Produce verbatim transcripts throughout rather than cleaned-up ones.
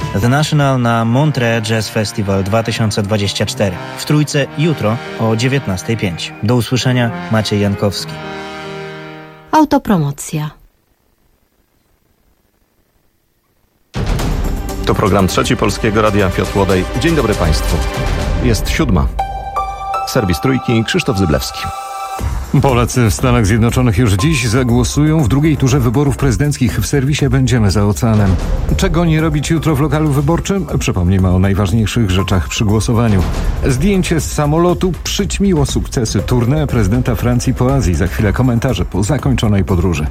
The National na Montreux Jazz Festival dwa tysiące dwudziesty czwarty. W Trójce jutro o dziewiętnasta pięć. Do usłyszenia, Maciej Jankowski. Autopromocja. To program Trzeci Polskiego Radia, Piotr Łodej. Dzień dobry Państwu. Jest siódma. Serwis Trójki, Krzysztof Zyblewski. Polacy w Stanach Zjednoczonych już dziś zagłosują w drugiej turze wyborów prezydenckich. W serwisie Będziemy za oceanem. Czego nie robić jutro w lokalu wyborczym? Przypomnijmy o najważniejszych rzeczach przy głosowaniu. Zdjęcie z samolotu przyćmiło sukcesy tournée prezydenta Francji po Azji. Za chwilę komentarze po zakończonej podróży.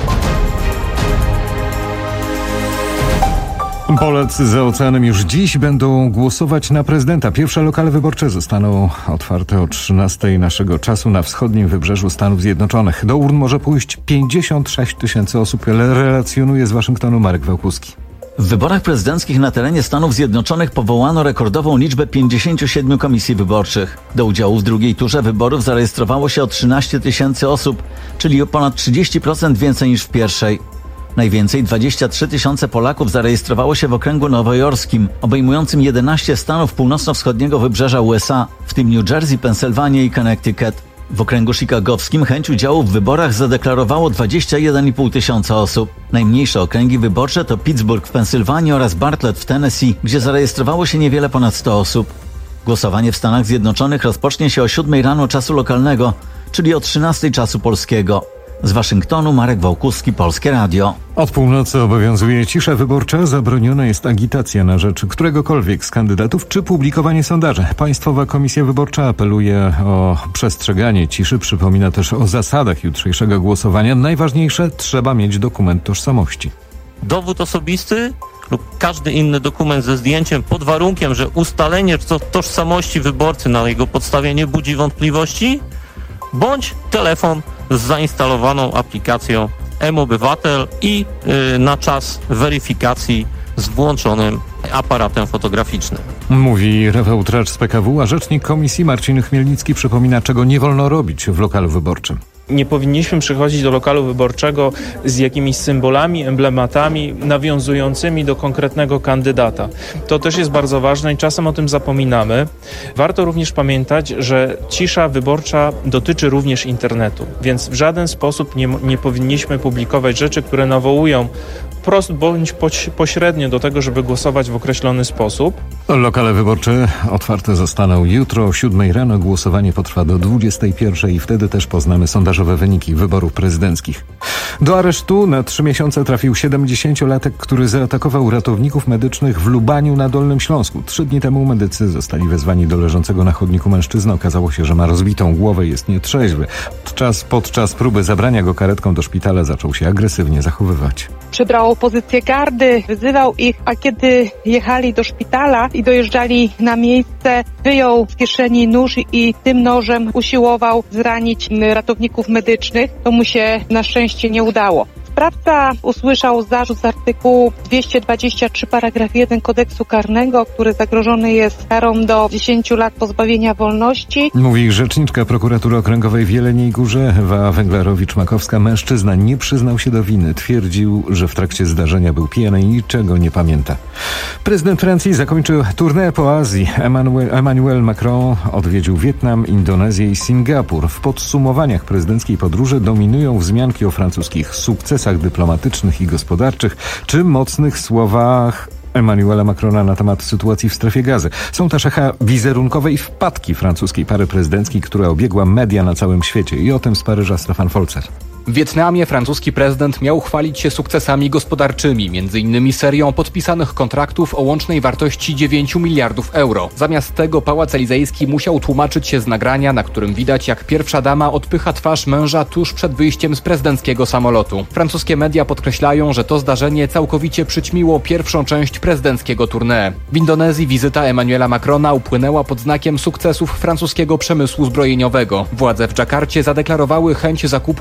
Polacy za oceanem już dziś będą głosować na prezydenta. Pierwsze lokale wyborcze zostaną otwarte o trzynastej naszego czasu na wschodnim wybrzeżu Stanów Zjednoczonych. Do urn może pójść pięćdziesiąt sześć tysięcy osób, relacjonuje z Waszyngtonu Marek Wałkuski. W wyborach prezydenckich na terenie Stanów Zjednoczonych powołano rekordową liczbę pięćdziesięciu siedmiu komisji wyborczych. Do udziału w drugiej turze wyborów zarejestrowało się o trzynaście tysięcy osób, czyli o ponad trzydzieści procent więcej niż w pierwszej. Najwięcej, dwadzieścia trzy tysiące Polaków zarejestrowało się w okręgu nowojorskim, obejmującym jedenaście stanów północno-wschodniego wybrzeża U S A, w tym New Jersey, Pensylwania i Connecticut. W okręgu chicagowskim chęć udziału w wyborach zadeklarowało dwadzieścia jeden i pół tysiąca osób. Najmniejsze okręgi wyborcze to Pittsburgh w Pensylwanii oraz Bartlett w Tennessee, gdzie zarejestrowało się niewiele ponad sto osób. Głosowanie w Stanach Zjednoczonych rozpocznie się o siódmej rano czasu lokalnego, czyli o trzynastej czasu polskiego. Z Waszyngtonu Marek Wałkuski, Polskie Radio. Od północy obowiązuje cisza wyborcza. Zabroniona jest agitacja na rzecz któregokolwiek z kandydatów czy publikowanie sondaży. Państwowa Komisja Wyborcza apeluje o przestrzeganie ciszy. Przypomina też o zasadach jutrzejszego głosowania. Najważniejsze, trzeba mieć dokument tożsamości. Dowód osobisty lub każdy inny dokument ze zdjęciem pod warunkiem, że ustalenie tożsamości wyborcy na jego podstawie nie budzi wątpliwości, bądź telefon z zainstalowaną aplikacją M-Obywatel i yy, na czas weryfikacji z włączonym aparatem fotograficznym. Mówi Rafał Tracz z P K W, a rzecznik komisji Marcin Chmielnicki przypomina, czego nie wolno robić w lokalu wyborczym. Nie powinniśmy przychodzić do lokalu wyborczego z jakimiś symbolami, emblematami nawiązującymi do konkretnego kandydata. To też jest bardzo ważne i czasem o tym zapominamy. Warto również pamiętać, że cisza wyborcza dotyczy również internetu, więc w żaden sposób nie, nie powinniśmy publikować rzeczy, które nawołują wprost bądź pośrednio do tego, żeby głosować w określony sposób. Lokale wyborcze otwarte zostaną jutro o siódmej rano. Głosowanie potrwa do dwudziestej pierwszej i wtedy też poznamy sondażowe wyniki wyborów prezydenckich. Do aresztu na trzy miesiące trafił siedemdziesięciolatek, który zaatakował ratowników medycznych w Lubaniu na Dolnym Śląsku. Trzy dni temu medycy zostali wezwani do leżącego na chodniku mężczyzny. Okazało się, że ma rozbitą głowę i jest nietrzeźwy. Podczas, podczas próby zabrania go karetką do szpitala zaczął się agresywnie zachowywać. Przybrał pozycję gardy, wyzywał ich, a kiedy jechali do szpitala i dojeżdżali na miejsce, wyjął z kieszeni nóż i tym nożem usiłował zranić ratowników medycznych. To mu się na szczęście nie udało. Sprawca usłyszał zarzut z artykułu dwieście dwadzieścia trzy paragraf jeden kodeksu karnego, który zagrożony jest karą do dziesięciu lat pozbawienia wolności. Mówi rzeczniczka prokuratury okręgowej w Jeleniej Górze, Ewa Węglarowicz-Makowska. Mężczyzna nie przyznał się do winy. Twierdził, że w trakcie zdarzenia był pijany i niczego nie pamięta. Prezydent Francji zakończył tournée po Azji. Emmanuel, Emmanuel Macron odwiedził Wietnam, Indonezję i Singapur. W podsumowaniach prezydenckiej podróży dominują wzmianki o francuskich sukcesach dyplomatycznych i gospodarczych, czy mocnych słowach Emmanuela Macrona na temat sytuacji w strefie Gazy. Są też echa wizerunkowe i wpadki francuskiej pary prezydenckiej, która obiegła media na całym świecie. I o tym z Paryża Stefan Folzer. W Wietnamie francuski prezydent miał chwalić się sukcesami gospodarczymi, między innymi serią podpisanych kontraktów o łącznej wartości dziewięciu miliardów euro. Zamiast tego Pałac Elizejski musiał tłumaczyć się z nagrania, na którym widać, jak pierwsza dama odpycha twarz męża tuż przed wyjściem z prezydenckiego samolotu. Francuskie media podkreślają, że to zdarzenie całkowicie przyćmiło pierwszą część prezydenckiego tournée. W Indonezji wizyta Emmanuela Macrona upłynęła pod znakiem sukcesów francuskiego przemysłu zbrojeniowego. Władze w Dżakarcie zadeklarowały chęć zakupu myśliwców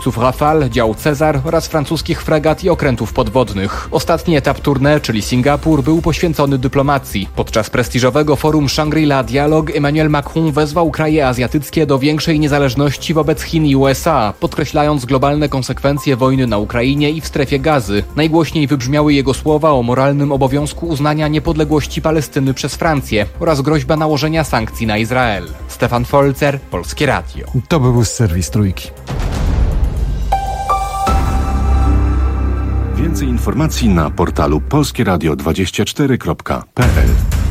śmigłowców Rafale, dział Cezar oraz francuskich fregat i okrętów podwodnych. Ostatni etap tournée, czyli Singapur, był poświęcony dyplomacji. Podczas prestiżowego forum Shangri-La Dialog Emmanuel Macron wezwał kraje azjatyckie do większej niezależności wobec Chin i U S A, podkreślając globalne konsekwencje wojny na Ukrainie i w strefie Gazy. Najgłośniej wybrzmiały jego słowa o moralnym obowiązku uznania niepodległości Palestyny przez Francję oraz groźba nałożenia sankcji na Izrael. Stefan Folzer, Polskie Radio. To był serwis Trójki. Więcej informacji na portalu polskie radio dwadzieścia cztery kropka p l.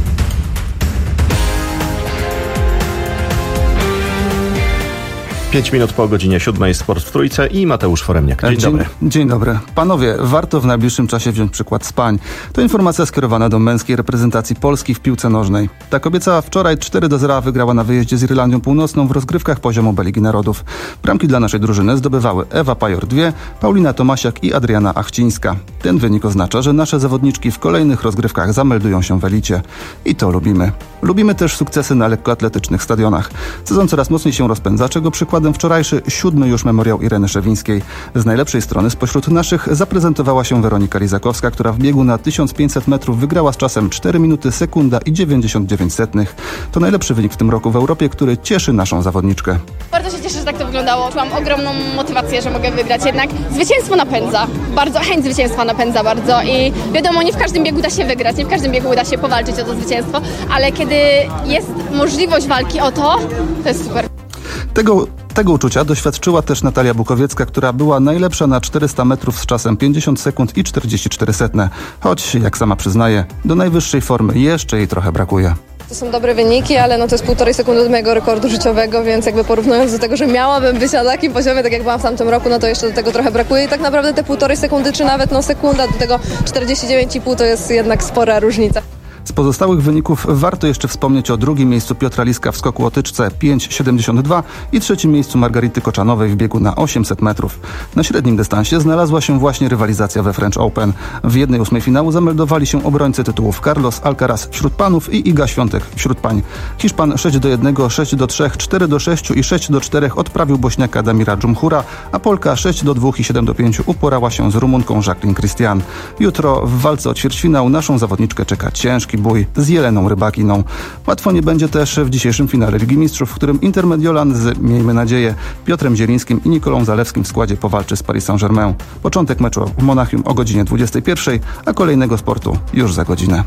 Pięć minut po godzinie siódmej, Sport w Trójce i Mateusz Foremniak. Dzień, dzień dobry. Dzień dobry. Panowie, warto w najbliższym czasie wziąć przykład z pań. To informacja skierowana do męskiej reprezentacji Polski w piłce nożnej. Ta kobieca wczoraj cztery do zera wygrała na wyjeździe z Irlandią Północną w rozgrywkach poziomu B Ligi Narodów. Bramki dla naszej drużyny zdobywały Ewa Pajor dwie, Paulina Tomasiak i Adriana Achcińska. Ten wynik oznacza, że nasze zawodniczki w kolejnych rozgrywkach zameldują się w elicie. I to lubimy. Lubimy też sukcesy na lekkoatletycznych stadionach. Sezon coraz mocniej się rozpędza, czego przykładem wczorajszy siódmy już memoriał Ireny Szewińskiej. Z najlepszej strony spośród naszych zaprezentowała się Weronika Lizakowska, która w biegu na tysiąc pięćset metrów wygrała z czasem cztery minuty sekunda i dziewięćdziesiąt dziewięć setnych. To najlepszy wynik w tym roku w Europie, który cieszy naszą zawodniczkę. Bardzo się cieszę, że tak to wyglądało. Czułam ogromną motywację, że mogę wygrać. Jednak zwycięstwo napędza. Bardzo chęć zwycięstwa napędza bardzo i wiadomo, nie w każdym biegu da się wygrać, nie w każdym biegu uda się powalczyć o to zwycięstwo, ale kiedy jest możliwość walki o to, to jest super. Tego Tego uczucia doświadczyła też Natalia Bukowiecka, która była najlepsza na czterysta metrów z czasem pięćdziesiąt sekund i czterdzieści cztery setne. Choć, jak sama przyznaje, do najwyższej formy jeszcze jej trochę brakuje. To są dobre wyniki, ale no to jest półtorej sekundy od mojego rekordu życiowego, więc jakby porównując do tego, że miałabym być na takim poziomie, tak jak byłam w tamtym roku, no to jeszcze do tego trochę brakuje i tak naprawdę te półtorej sekundy, czy nawet no sekunda do tego czterdzieści dziewięć i pół to jest jednak spora różnica. Z pozostałych wyników warto jeszcze wspomnieć o drugim miejscu Piotra Liska w skoku o tyczce pięć siedemdziesiąt dwa i trzecim miejscu Margarity Koczanowej w biegu na osiemset metrów. Na średnim dystansie znalazła się właśnie rywalizacja we French Open. W jednej ósmej finału zameldowali się obrońcy tytułów Carlos Alcaraz wśród panów i Iga Świątek wśród pań. Hiszpan sześć do jednego, sześć do trzech, cztery do sześciu i sześć do czterech odprawił Bośniaka Damira Dżumhura, a Polka sześć do dwóch i siedem do pięciu uporała się z Rumunką Jacqueline Christian. Jutro w walce o ćwierćfinał naszą zawodniczkę czeka ciężki bój z Jeleną Rybakiną. Łatwo nie będzie też w dzisiejszym finale Ligi Mistrzów, w którym Intermediolan z, miejmy nadzieję, Piotrem Zielińskim i Nikolą Zalewskim w składzie powalczy z Paris Saint-Germain. Początek meczu w Monachium o godzinie dwudziestej pierwszej, a kolejnego sportu już za godzinę.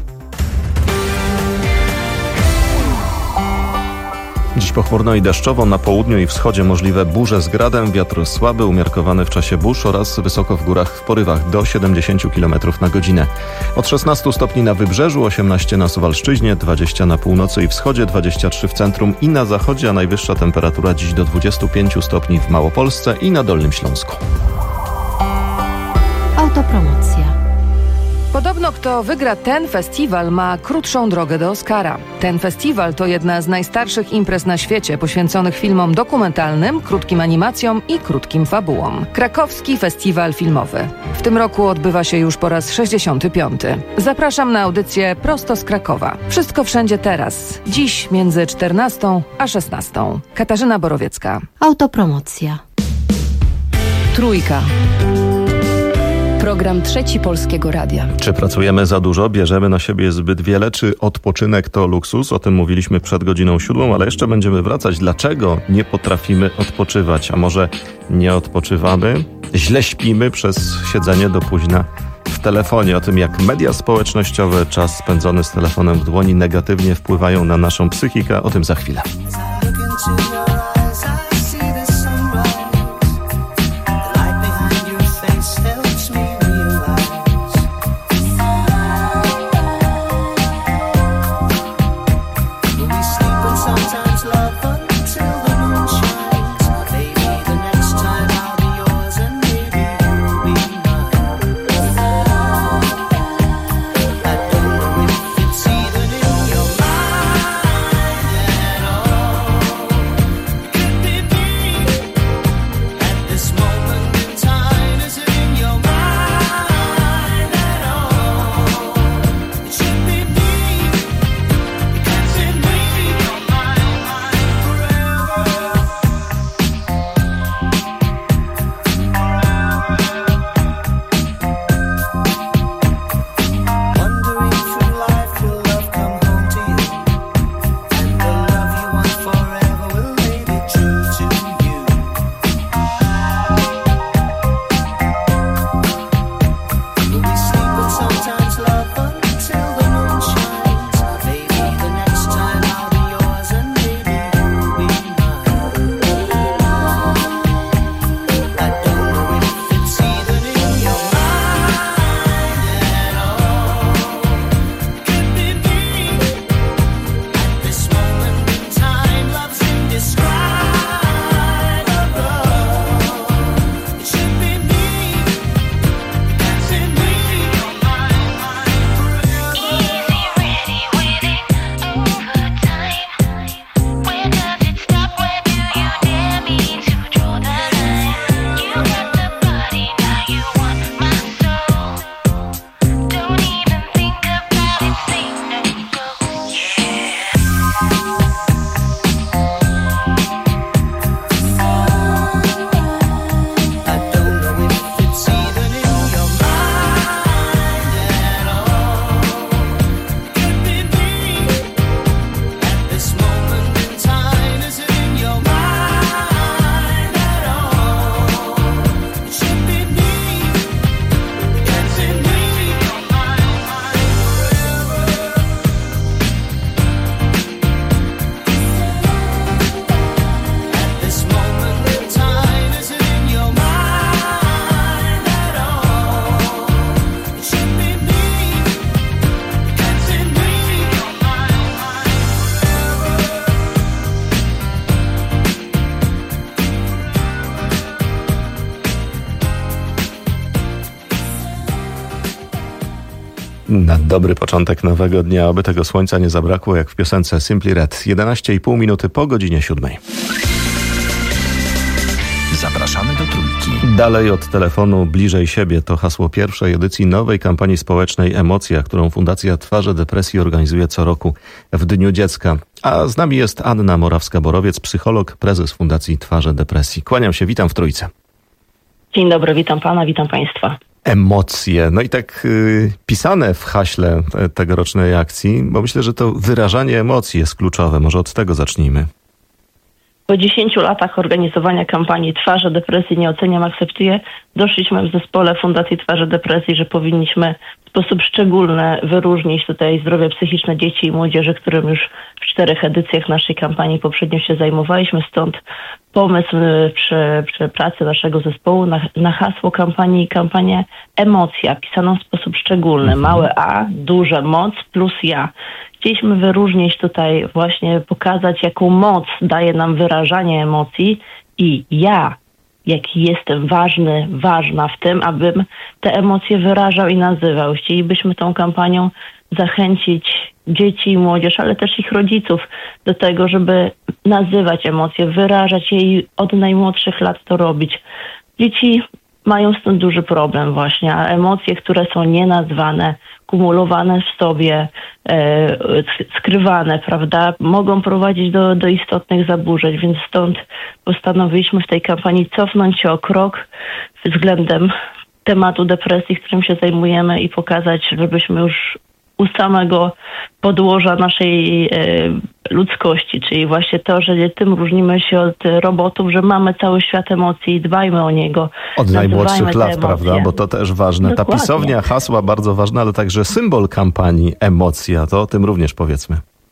Dziś pochmurno i deszczowo, na południu i wschodzie możliwe burze z gradem, wiatr słaby, umiarkowany w czasie burz oraz wysoko w górach w porywach do siedemdziesiąt kilometrów na godzinę. Od szesnastu stopni na wybrzeżu, osiemnaście na Suwalszczyźnie, dwadzieścia na północy i wschodzie, dwadzieścia trzy w centrum i na zachodzie, a najwyższa temperatura dziś do dwudziestu pięciu stopni w Małopolsce i na Dolnym Śląsku. Autopromocja. Podobno kto wygra ten festiwal, ma krótszą drogę do Oscara. Ten festiwal to jedna z najstarszych imprez na świecie poświęconych filmom dokumentalnym, krótkim animacjom i krótkim fabułom. Krakowski Festiwal Filmowy. W tym roku odbywa się już po raz sześćdziesiąty piąty. Zapraszam na audycję prosto z Krakowa. Wszystko wszędzie teraz. Dziś między czternastą a szesnastą. Katarzyna Borowiecka. Autopromocja. Trójka. Program Trzeci Polskiego Radia. Czy pracujemy za dużo, bierzemy na siebie zbyt wiele, czy odpoczynek to luksus? O tym mówiliśmy przed godziną siódmą, ale jeszcze będziemy wracać. Dlaczego nie potrafimy odpoczywać? A może nie odpoczywamy? Źle śpimy przez siedzenie do późna w telefonie. O tym, jak media społecznościowe, czas spędzony z telefonem w dłoni negatywnie wpływają na naszą psychikę. O tym za chwilę. Na dobry początek nowego dnia, aby tego słońca nie zabrakło, jak w piosence Simply Red. jedenaście i pół minuty po godzinie siódmej. Zapraszamy do Trójki. Dalej od telefonu, bliżej siebie to hasło pierwszej edycji nowej kampanii społecznej Emocja, którą Fundacja Twarze Depresji organizuje co roku w Dniu Dziecka. A z nami jest Anna Morawska-Borowiec, psycholog, prezes Fundacji Twarze Depresji. Kłaniam się, witam w Trójce. Dzień dobry, witam pana, witam państwa. Emocje. No i tak yy, pisane w haśle te, tegorocznej akcji, bo myślę, że to wyrażanie emocji jest kluczowe. Może od tego zacznijmy. Po dziesięciu latach organizowania kampanii Twarze Depresji nie oceniam, akceptuję, doszliśmy w zespole Fundacji Twarze Depresji, że powinniśmy w sposób szczególny wyróżnić tutaj zdrowie psychiczne dzieci i młodzieży, którym już w czterech edycjach naszej kampanii poprzednio się zajmowaliśmy. Stąd pomysł przy, przy pracy naszego zespołu na, na hasło kampanii, kampanię Emocja, pisaną w sposób szczególny. Małe A, duże moc plus ja. Chcieliśmy wyróżnić tutaj, właśnie pokazać, jaką moc daje nam wyrażanie emocji i ja, jaki jestem ważny, ważna w tym, abym te emocje wyrażał i nazywał. Chcielibyśmy tą kampanią zachęcić dzieci i młodzież, ale też ich rodziców do tego, żeby nazywać emocje, wyrażać je i od najmłodszych lat to robić. Dzieci mają z tym duży problem właśnie, a emocje, które są nienazwane, kumulowane w sobie, e, skrywane, prawda, mogą prowadzić do, do istotnych zaburzeń, więc stąd postanowiliśmy w tej kampanii cofnąć się o krok względem tematu depresji, którym się zajmujemy i pokazać, żebyśmy już u samego podłoża naszej e, ludzkości, czyli właśnie to, że tym różnimy się od robotów, że mamy cały świat emocji i dbajmy o niego. Od najmłodszych lat, prawda? Bo to też ważne. Dokładnie. Ta pisownia, hasła bardzo ważna, ale także symbol kampanii Emocja. To o tym również powiedzmy.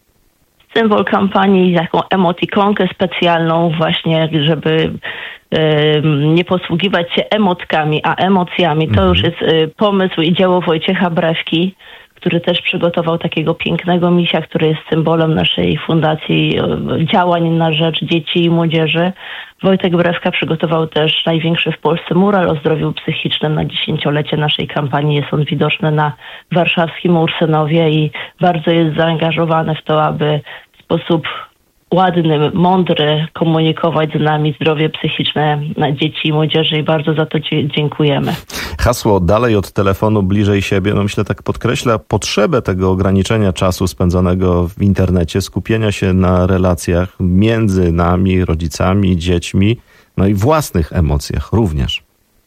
Symbol kampanii, taką emotikonkę specjalną właśnie, żeby y, nie posługiwać się emotkami, a emocjami. To mhm. już jest y, pomysł i dzieło Wojciecha Brewki, który też przygotował takiego pięknego misia, który jest symbolem naszej fundacji działań na rzecz dzieci i młodzieży. Wojtek Brewka przygotował też największy w Polsce mural o zdrowiu psychicznym na dziesięciolecie naszej kampanii. Jest on widoczny na warszawskim Ursynowie i bardzo jest zaangażowany w to, aby w sposób ładny, mądry komunikować z nami zdrowie psychiczne na dzieci i młodzieży i bardzo za to dziękujemy. Hasło dalej od telefonu, bliżej siebie, no myślę tak podkreśla potrzebę tego ograniczenia czasu spędzonego w internecie, skupienia się na relacjach między nami, rodzicami, dziećmi, no i własnych emocjach również.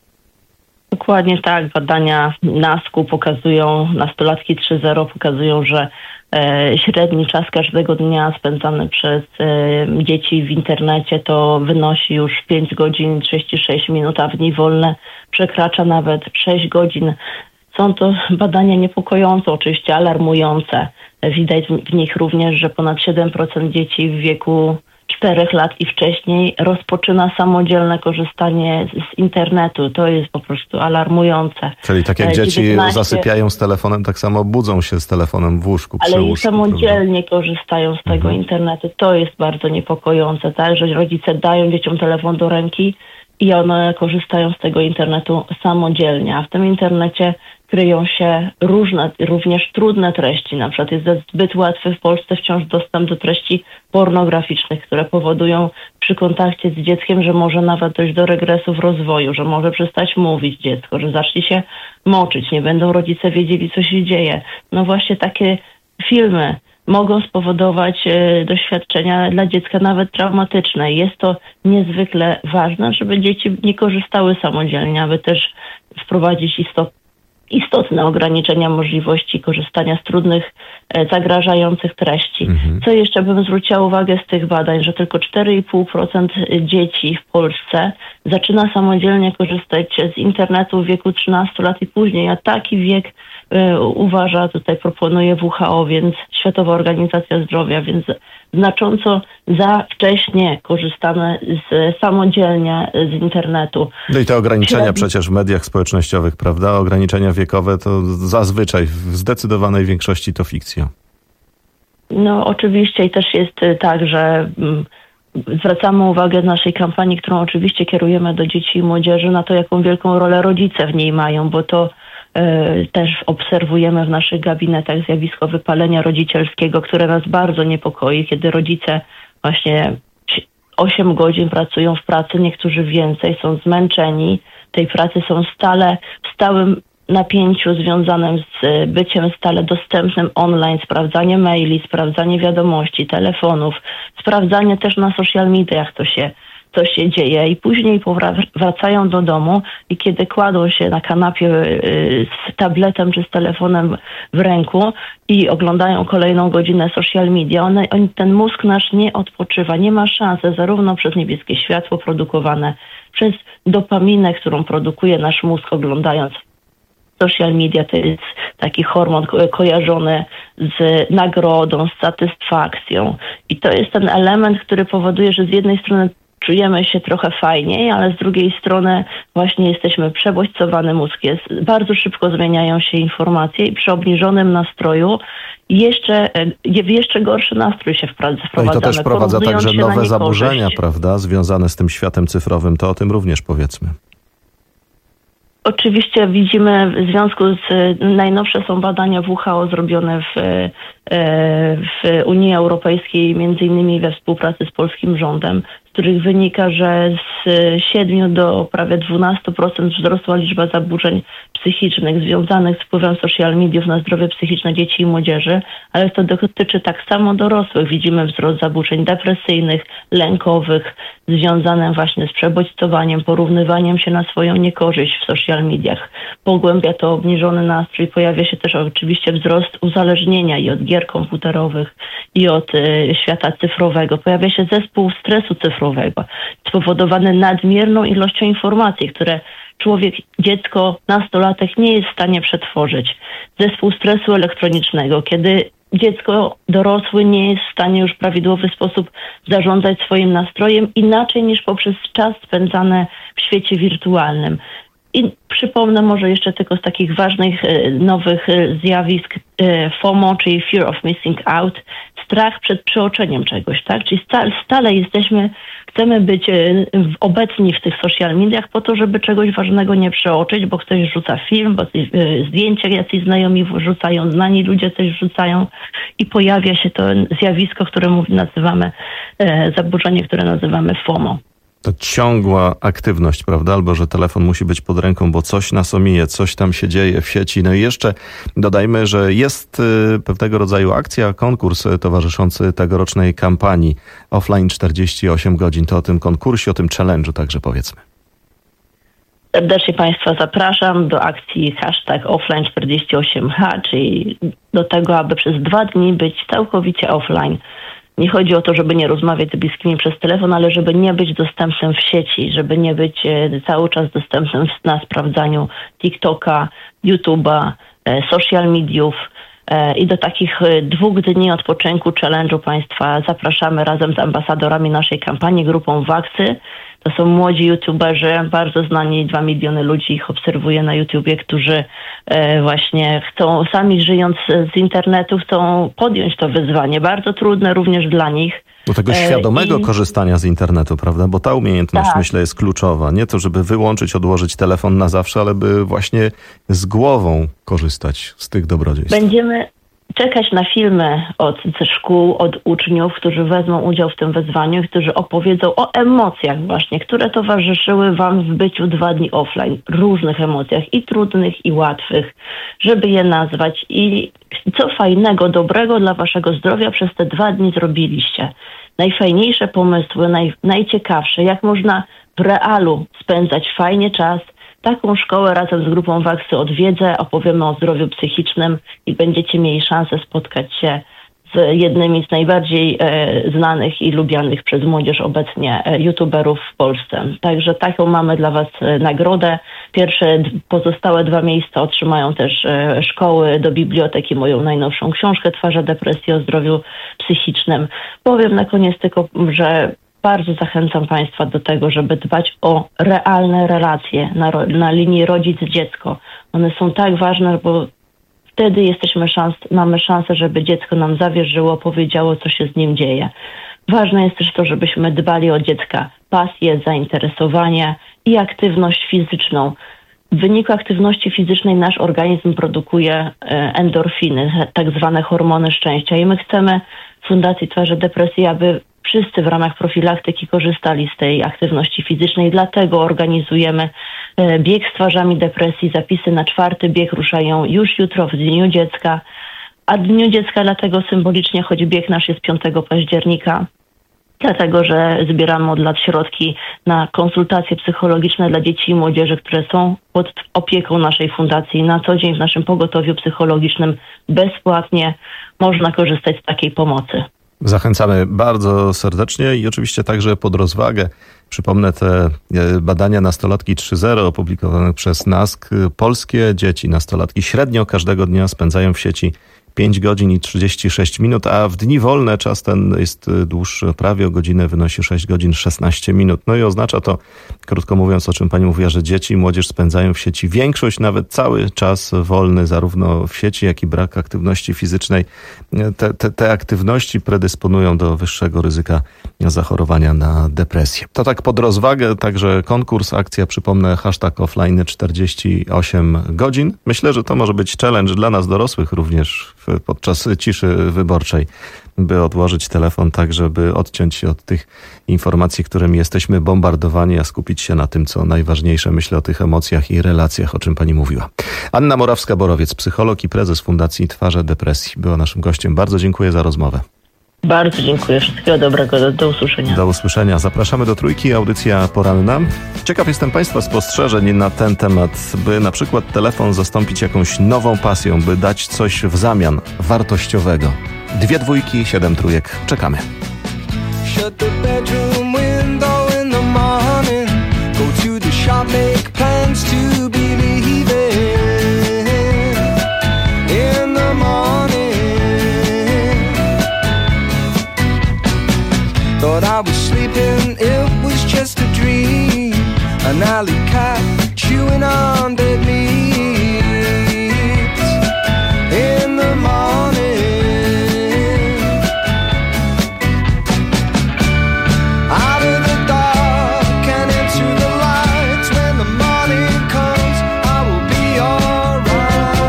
Dokładnie tak. Badania NASK-u pokazują, nastolatki trzy zero pokazują, że e, średni czas każdego dnia spędzany przez e, dzieci w internecie to wynosi już pięć godzin trzydzieści sześć minut, a w dni wolne przekracza nawet sześć godzin. Są to badania niepokojące, oczywiście alarmujące. Widać w nich również, że ponad siedem procent dzieci w wieku czterech lat i wcześniej rozpoczyna samodzielne korzystanie z internetu. To jest po prostu alarmujące. Czyli tak jak dzieci dziewiętnaście zasypiają z telefonem, tak samo budzą się z telefonem w łóżku, przy ale łóżku. Ale samodzielnie prawda? korzystają z tego mhm. internetu. To jest bardzo niepokojące, tak, że rodzice dają dzieciom telefon do ręki i one korzystają z tego internetu samodzielnie, a w tym internecie kryją się różne, również trudne treści. Na przykład jest zbyt łatwy w Polsce wciąż dostęp do treści pornograficznych, które powodują przy kontakcie z dzieckiem, że może nawet dojść do regresu w rozwoju, że może przestać mówić dziecko, że zacznie się moczyć, nie będą rodzice wiedzieli, co się dzieje. No właśnie takie filmy mogą spowodować e, doświadczenia dla dziecka nawet traumatyczne. Jest to niezwykle ważne, żeby dzieci nie korzystały samodzielnie, aby też wprowadzić istotne istotne ograniczenia możliwości korzystania z trudnych, e, zagrażających treści. Mhm. Co jeszcze bym zwróciła uwagę z tych badań, że tylko cztery i pół procent dzieci w Polsce zaczyna samodzielnie korzystać z internetu w wieku trzynastu lat i później, a taki wiek e, uważa, tutaj proponuje W H O, więc Światowa Organizacja Zdrowia, więc znacząco za wcześnie korzystamy z, samodzielnie z internetu. No i te ograniczenia Średni... przecież w mediach społecznościowych, prawda? Ograniczenia wiekowe to zazwyczaj w zdecydowanej większości to fikcja. No oczywiście i też jest tak, że mm, zwracamy uwagę w naszej kampanii, którą oczywiście kierujemy do dzieci i młodzieży, na to, jaką wielką rolę rodzice w niej mają, bo to Też obserwujemy w naszych gabinetach zjawisko wypalenia rodzicielskiego, które nas bardzo niepokoi, kiedy rodzice właśnie osiem godzin pracują w pracy, niektórzy więcej, są zmęczeni tej pracy, są stale w stałym napięciu związanym z byciem stale dostępnym online, sprawdzanie maili, sprawdzanie wiadomości, telefonów, sprawdzanie też na social mediach, to się co się dzieje i później wracają do domu i kiedy kładą się na kanapie z tabletem czy z telefonem w ręku i oglądają kolejną godzinę social media, one, on, ten mózg nasz nie odpoczywa, nie ma szansy zarówno przez niebieskie światło produkowane, przez dopaminę, którą produkuje nasz mózg oglądając social media, to jest taki hormon ko- kojarzony z nagrodą, z satysfakcją i to jest ten element, który powoduje, że z jednej strony czujemy się trochę fajniej, ale z drugiej strony właśnie jesteśmy przebodźcowany, mózg jest, bardzo szybko zmieniają się informacje i przy obniżonym nastroju jeszcze, w jeszcze gorszy nastrój się wprowadzamy. No i to też wprowadza także nowe zaburzenia, prawda, związane z tym światem cyfrowym. To o tym również powiedzmy. Oczywiście widzimy w związku z, najnowsze są badania W H O zrobione w, w Unii Europejskiej, między innymi we współpracy z polskim rządem, z których wynika, że z siedmiu do prawie dwunastu procent wzrosła liczba zaburzeń psychicznych związanych z wpływem social mediów na zdrowie psychiczne dzieci i młodzieży, ale to dotyczy tak samo dorosłych. Widzimy wzrost zaburzeń depresyjnych, lękowych, związanym właśnie z przebodźcowaniem, porównywaniem się na swoją niekorzyść w social mediach. Pogłębia to obniżony nastrój, pojawia się też oczywiście wzrost uzależnienia i od gier komputerowych, i od y, świata cyfrowego. Pojawia się zespół stresu cyfrowego, spowodowany nadmierną ilością informacji, które człowiek, dziecko, nastolatek nie jest w stanie przetworzyć. Zespół stresu elektronicznego, kiedy dziecko, dorosły nie jest w stanie już w prawidłowy sposób zarządzać swoim nastrojem inaczej niż poprzez czas spędzany w świecie wirtualnym. I przypomnę może jeszcze tylko z takich ważnych, nowych zjawisk FOMO, czyli Fear of Missing Out, strach przed przeoczeniem czegoś, tak? Czyli stale, stale jesteśmy, chcemy być obecni w tych social mediach po to, żeby czegoś ważnego nie przeoczyć, bo ktoś rzuca film, bo zdjęcia jacyś znajomi wrzucają, znani ludzie coś wrzucają i pojawia się to zjawisko, które nazywamy, zaburzenie, które nazywamy FOMO. To ciągła aktywność, prawda? Albo że telefon musi być pod ręką, bo coś nas omije, coś tam się dzieje w sieci. No i jeszcze dodajmy, że jest pewnego rodzaju akcja, konkurs towarzyszący tegorocznej kampanii Offline czterdzieści osiem godzin. To o tym konkursie, o tym challenge'u także powiedzmy. Serdecznie Państwa zapraszam do akcji hashtag offline czterdzieści osiem H, czyli do tego, aby przez dwa dni być całkowicie offline. Nie chodzi o to, żeby nie rozmawiać z bliskimi przez telefon, ale żeby nie być dostępnym w sieci, żeby nie być cały czas dostępnym na sprawdzaniu TikToka, YouTube'a, social mediów. I do takich dwóch dni odpoczynku, challenge'u Państwa zapraszamy razem z ambasadorami naszej kampanii, grupą Waksy. To są młodzi youtuberzy, bardzo znani, dwa miliony ludzi ich obserwuje na YouTubie, którzy właśnie chcą, sami żyjąc z internetu, chcą podjąć to wyzwanie. Bardzo trudne również dla nich. Do tego świadomego I... korzystania z internetu, prawda? Bo ta umiejętność, tak, myślę, jest kluczowa. Nie to, żeby wyłączyć, odłożyć telefon na zawsze, ale by właśnie z głową korzystać z tych dobrodziejstw. Będziemy czekać na filmy od ze szkół, od uczniów, którzy wezmą udział w tym wyzwaniu, którzy opowiedzą o emocjach właśnie, które towarzyszyły wam w byciu dwa dni offline. Różnych emocjach, i trudnych, i łatwych, żeby je nazwać. I co fajnego, dobrego dla waszego zdrowia przez te dwa dni zrobiliście. Najfajniejsze pomysły, naj, najciekawsze, jak można w realu spędzać fajnie czas. Taką szkołę razem z grupą Waksy odwiedzę, opowiemy o zdrowiu psychicznym i będziecie mieli szansę spotkać się z jednymi z najbardziej e, znanych i lubianych przez młodzież obecnie e, youtuberów w Polsce. Także taką mamy dla was e, nagrodę. Pierwsze pozostałe dwa miejsca otrzymają też e, szkoły do biblioteki, moją najnowszą książkę Twarze depresji o zdrowiu psychicznym. Powiem na koniec tylko, że bardzo zachęcam Państwa do tego, żeby dbać o realne relacje na, na linii rodzic-dziecko. One są tak ważne, bo wtedy jesteśmy szans, mamy szansę, żeby dziecko nam zawierzyło, powiedziało, co się z nim dzieje. Ważne jest też to, żebyśmy dbali o dziecka pasję, zainteresowanie i aktywność fizyczną. W wyniku aktywności fizycznej nasz organizm produkuje endorfiny, tak zwane hormony szczęścia i my chcemy w Fundacji Twarze Depresji, aby wszyscy w ramach profilaktyki korzystali z tej aktywności fizycznej, dlatego organizujemy bieg z twarzami depresji. Zapisy na czwarty bieg ruszają już jutro w Dniu Dziecka, a Dniu Dziecka dlatego symbolicznie, choć bieg nasz jest piątego października, dlatego że zbieramy od lat środki na konsultacje psychologiczne dla dzieci i młodzieży, które są pod opieką naszej fundacji. Na co dzień w naszym pogotowiu psychologicznym bezpłatnie można korzystać z takiej pomocy. Zachęcamy bardzo serdecznie i oczywiście także pod rozwagę. Przypomnę te badania Nastolatki trzy zero opublikowane przez NASK. Polskie dzieci, nastolatki średnio każdego dnia spędzają w sieci pięć godzin i trzydzieści sześć minut, a w dni wolne czas ten jest dłuższy, prawie o godzinę, wynosi sześć godzin szesnaście minut. No i oznacza to, krótko mówiąc, o czym pani mówiła, że dzieci i młodzież spędzają w sieci większość, nawet cały czas wolny, zarówno w sieci, jak i brak aktywności fizycznej. Te, te, te aktywności predysponują do wyższego ryzyka zachorowania na depresję. To tak pod rozwagę, także konkurs, akcja, przypomnę, hashtag offline czterdzieści osiem godzin. Myślę, że to może być challenge dla nas dorosłych również podczas ciszy wyborczej, by odłożyć telefon tak, żeby odciąć się od tych informacji, którymi jesteśmy bombardowani, a skupić się na tym, co najważniejsze. Myślę o tych emocjach i relacjach, o czym pani mówiła. Anna Morawska-Borowiec, psycholog i prezes Fundacji Twarze Depresji, była naszym gościem. Bardzo dziękuję za rozmowę. Bardzo dziękuję. Wszystkiego dobrego. Do, do usłyszenia. Do usłyszenia. Zapraszamy do Trójki, audycja poranna. Ciekaw jestem państwa spostrzeżeń na ten temat, by na przykład telefon zastąpić jakąś nową pasją, by dać coś w zamian wartościowego. Dwie dwójki, siedem trójek. Czekamy. Shut the bedroom window in the morning. Go to the shop, make plans to be leaving. In the morning. Thought I was sleeping, it was just a dream. An alley cat chewing on dead meat. In the morning. Out of the dark and into the lights. When the morning comes, I will be alright.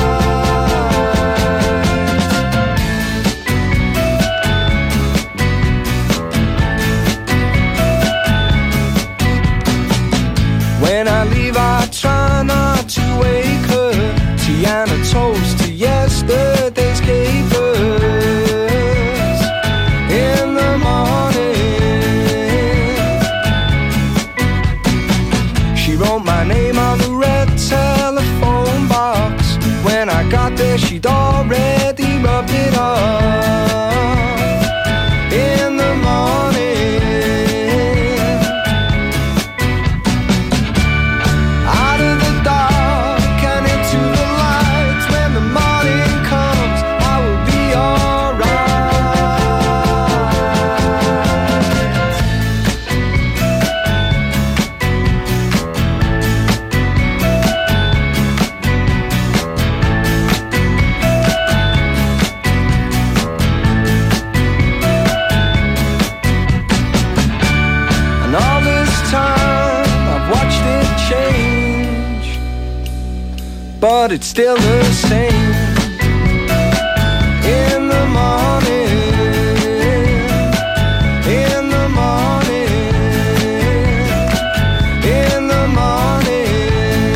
When I leave, I try not to wake her. Tiana toast to yesterday's capers. In the morning, she wrote my name on the red telephone box. When I got there, she'd already rubbed it off. In the morning. But it's still the same. In the morning, in the morning, in the morning,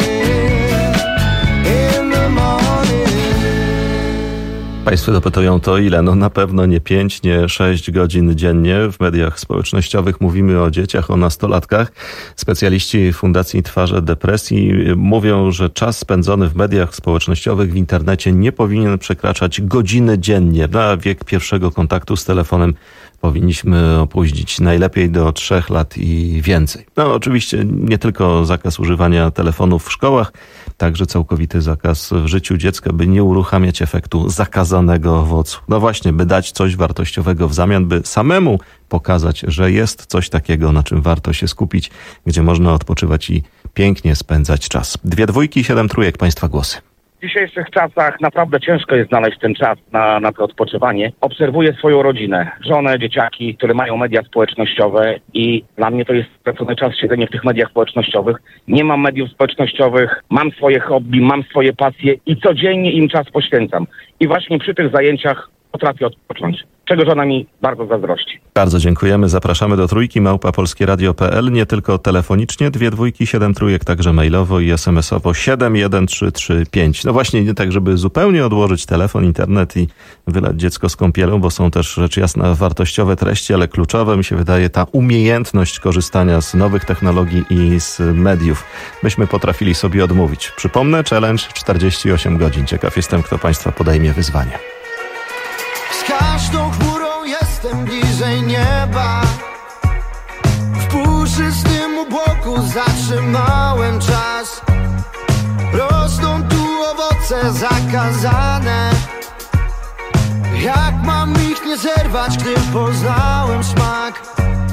in the morning. Państwo dopytują, to ile? No na pewno nie pięć, nie sześć godzin dziennie. W mediach społecznościowych mówimy o dzieciach, o nastolatkach. Specjaliści Fundacji Twarze Depresji mówią, że czas spędzony w mediach społecznościowych, w internecie nie powinien przekraczać godziny dziennie. Na wiek pierwszego kontaktu z telefonem powinniśmy opóźnić najlepiej do trzech lat i więcej. No oczywiście nie tylko zakaz używania telefonów w szkołach, także całkowity zakaz w życiu dziecka, by nie uruchamiać efektu zakazanego owocu. No właśnie, by dać coś wartościowego w zamian, by samemu pokazać, że jest coś takiego, na czym warto się skupić, gdzie można odpoczywać i pięknie spędzać czas. Dwie dwójki, siedem trójek, państwa głosy. W dzisiejszych czasach naprawdę ciężko jest znaleźć ten czas na, na to odpoczywanie. Obserwuję swoją rodzinę, żonę, dzieciaki, które mają media społecznościowe i dla mnie to jest stracony czas siedzenie w tych mediach społecznościowych. Nie mam mediów społecznościowych, mam swoje hobby, mam swoje pasje i codziennie im czas poświęcam. I właśnie przy tych zajęciach potrafię odpocząć, czego żona mi bardzo zazdrości. Bardzo dziękujemy. Zapraszamy do trójki małpa polskieradio kropka p l. Nie tylko telefonicznie, dwie dwójki, siedem trójek, także mailowo i es em es owo siedem jeden trzy trzy pięć. No właśnie, nie tak, żeby zupełnie odłożyć telefon, internet i wylać dziecko z kąpielą, bo są też rzecz jasna wartościowe treści, ale kluczowe mi się wydaje ta umiejętność korzystania z nowych technologii i z mediów. Myśmy potrafili sobie odmówić. Przypomnę, challenge czterdzieści osiem godzin. Ciekaw jestem, kto państwa podejmie wyzwanie. Z każdą chmurą jestem bliżej nieba. W puszystym obłoku zatrzymałem czas. Rosną tu owoce zakazane. Jak mam ich nie zerwać, gdy poznałem smak?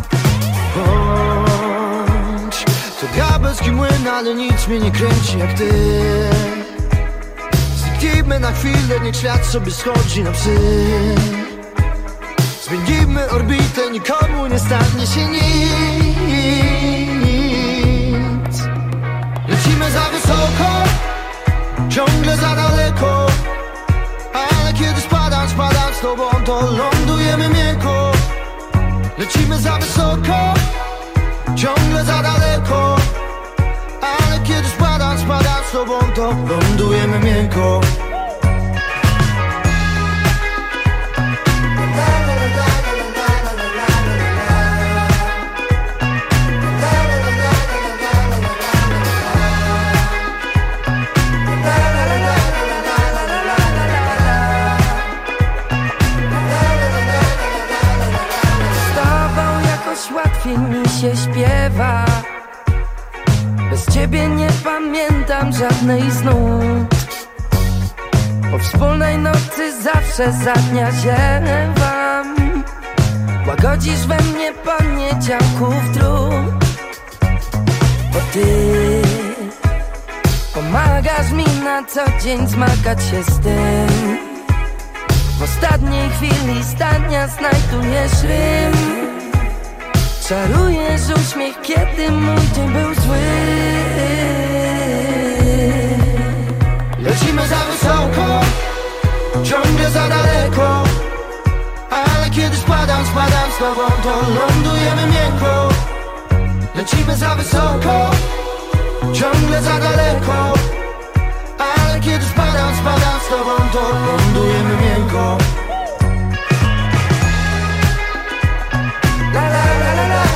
Bądź to diabelski młyn, ale nic mnie nie kręci jak ty. Zniknijmy na chwilę, niech świat sobie schodzi na psy. Zmienimy orbitę, nikomu nie stanie się nic. Lecimy za wysoko, ciągle za daleko. Ale kiedy spadam, spadam z tobą, to lądujemy miękko. Lecimy za wysoko, ciągle za daleko. Ale kiedy spadam, spadam z tobą, to lądujemy miękko. Stawał jakoś łatwiej mi się śpiewa. Bez ciebie nie pamiętam żadnej z nut. Po wspólnej nocy zawsze za dnia ziewam. Łagodzisz we mnie poniedziałków trud. Bo ty pomagasz mi na co dzień zmagać się z tym. W ostatniej chwili zdania znajdujesz rym. Czarujesz uśmiech, kiedy mój dzień był zły. Lecimy za wysoko, ciągle za daleko. Ale kiedy spadam, spadam z tobą, to lądujemy miękko. Lecimy za wysoko, ciągle za daleko. Ale kiedy spadam, spadam z tobą, to lądujemy miękko. La la la la la.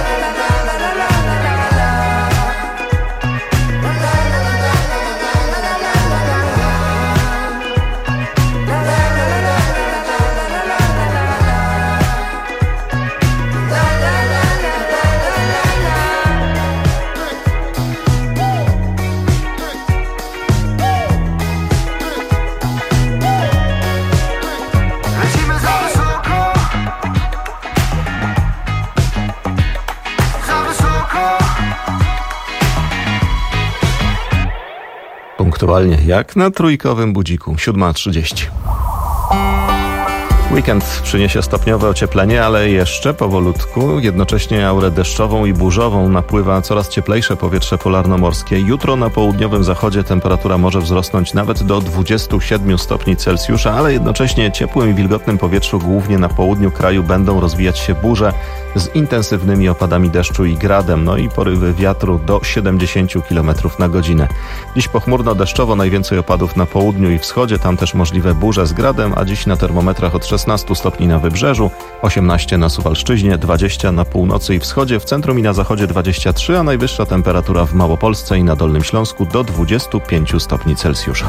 Punktualnie jak na trójkowym budziku, siódma trzydzieści. Weekend przyniesie stopniowe ocieplenie, ale jeszcze powolutku, jednocześnie aurę deszczową i burzową napływa coraz cieplejsze powietrze polarnomorskie. Jutro na południowym zachodzie temperatura może wzrosnąć nawet do dwudziestu siedmiu stopni Celsjusza, ale jednocześnie ciepłym i wilgotnym powietrzu głównie na południu kraju będą rozwijać się burze z intensywnymi opadami deszczu i gradem, no i porywy wiatru do siedemdziesięciu kilometrów na godzinę. Dziś pochmurno-deszczowo, najwięcej opadów na południu i wschodzie, tam też możliwe burze z gradem, a dziś na termometrach od szesnastu stopni na wybrzeżu, osiemnaście na Suwalszczyźnie, dwadzieścia na północy i wschodzie, w centrum i na zachodzie dwadzieścia trzy, a najwyższa temperatura w Małopolsce i na Dolnym Śląsku do dwudziestu pięciu stopni Celsjusza.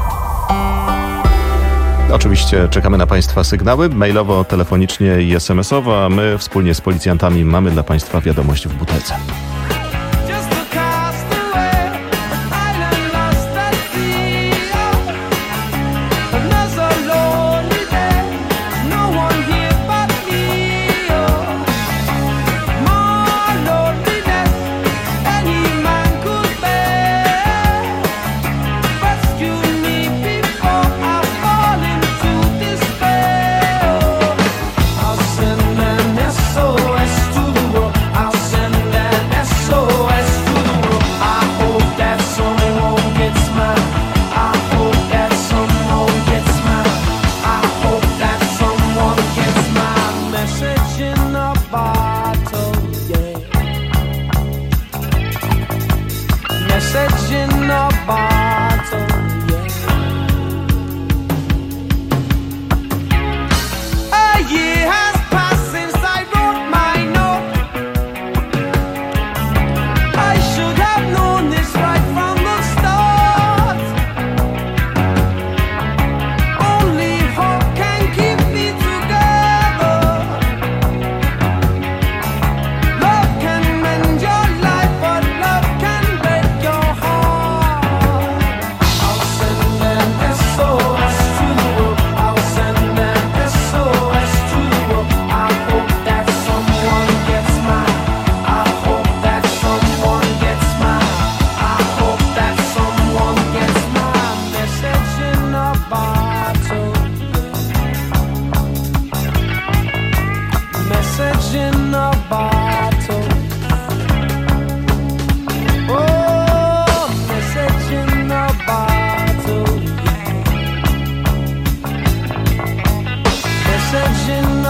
Oczywiście czekamy na Państwa sygnały, mailowo, telefonicznie i es em es owo, a my wspólnie z policjantami mamy dla Państwa wiadomość w butelce. Rescue me,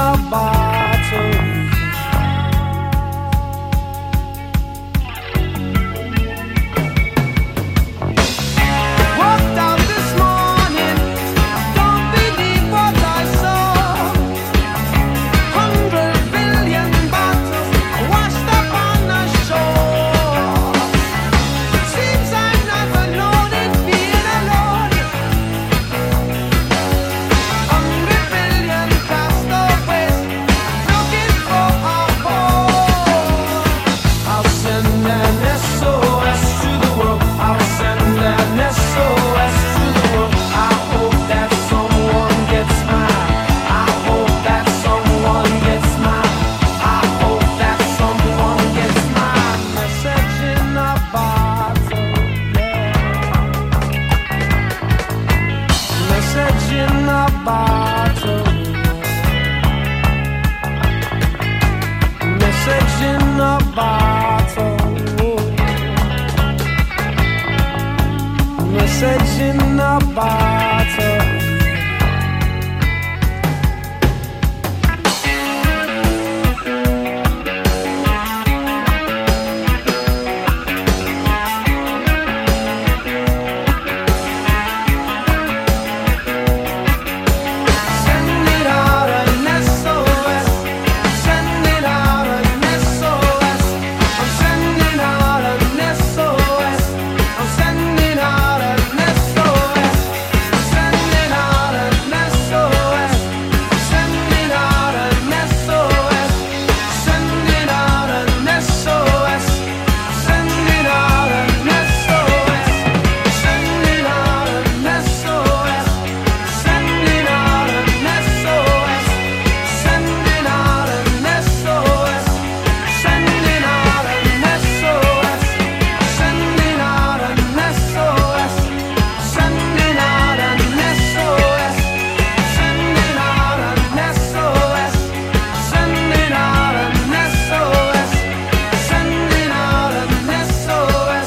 a bottle. Walked out this morning, don't believe what I saw. Hundred billion bottles washed up on the shore. Seems I never known it being alone. Hundred billion castaways looking for a home. I'll send an S O S to the world. I'll send an S O S to the world. I hope that someone gets mine. I hope that someone gets mine. I hope that someone gets mine. Message in a bottle, yeah. Message in a bottle. Message in a bottle. Message in a bottle. Send it out an S O S. Send it out an S O S. I'm sending out an S O S. I'm sending out an S O S. Sending out an S O S. Sending out an S O S. Sending out an S O S. Sending out an S O S. Sending out an S O S. Sending out an S O S. Sending out an S O S. Sending out an S O S. Sending out an S O S. Sending out an S O S. Sending out an S O S. Sending out an S O S. Sending out an S O S.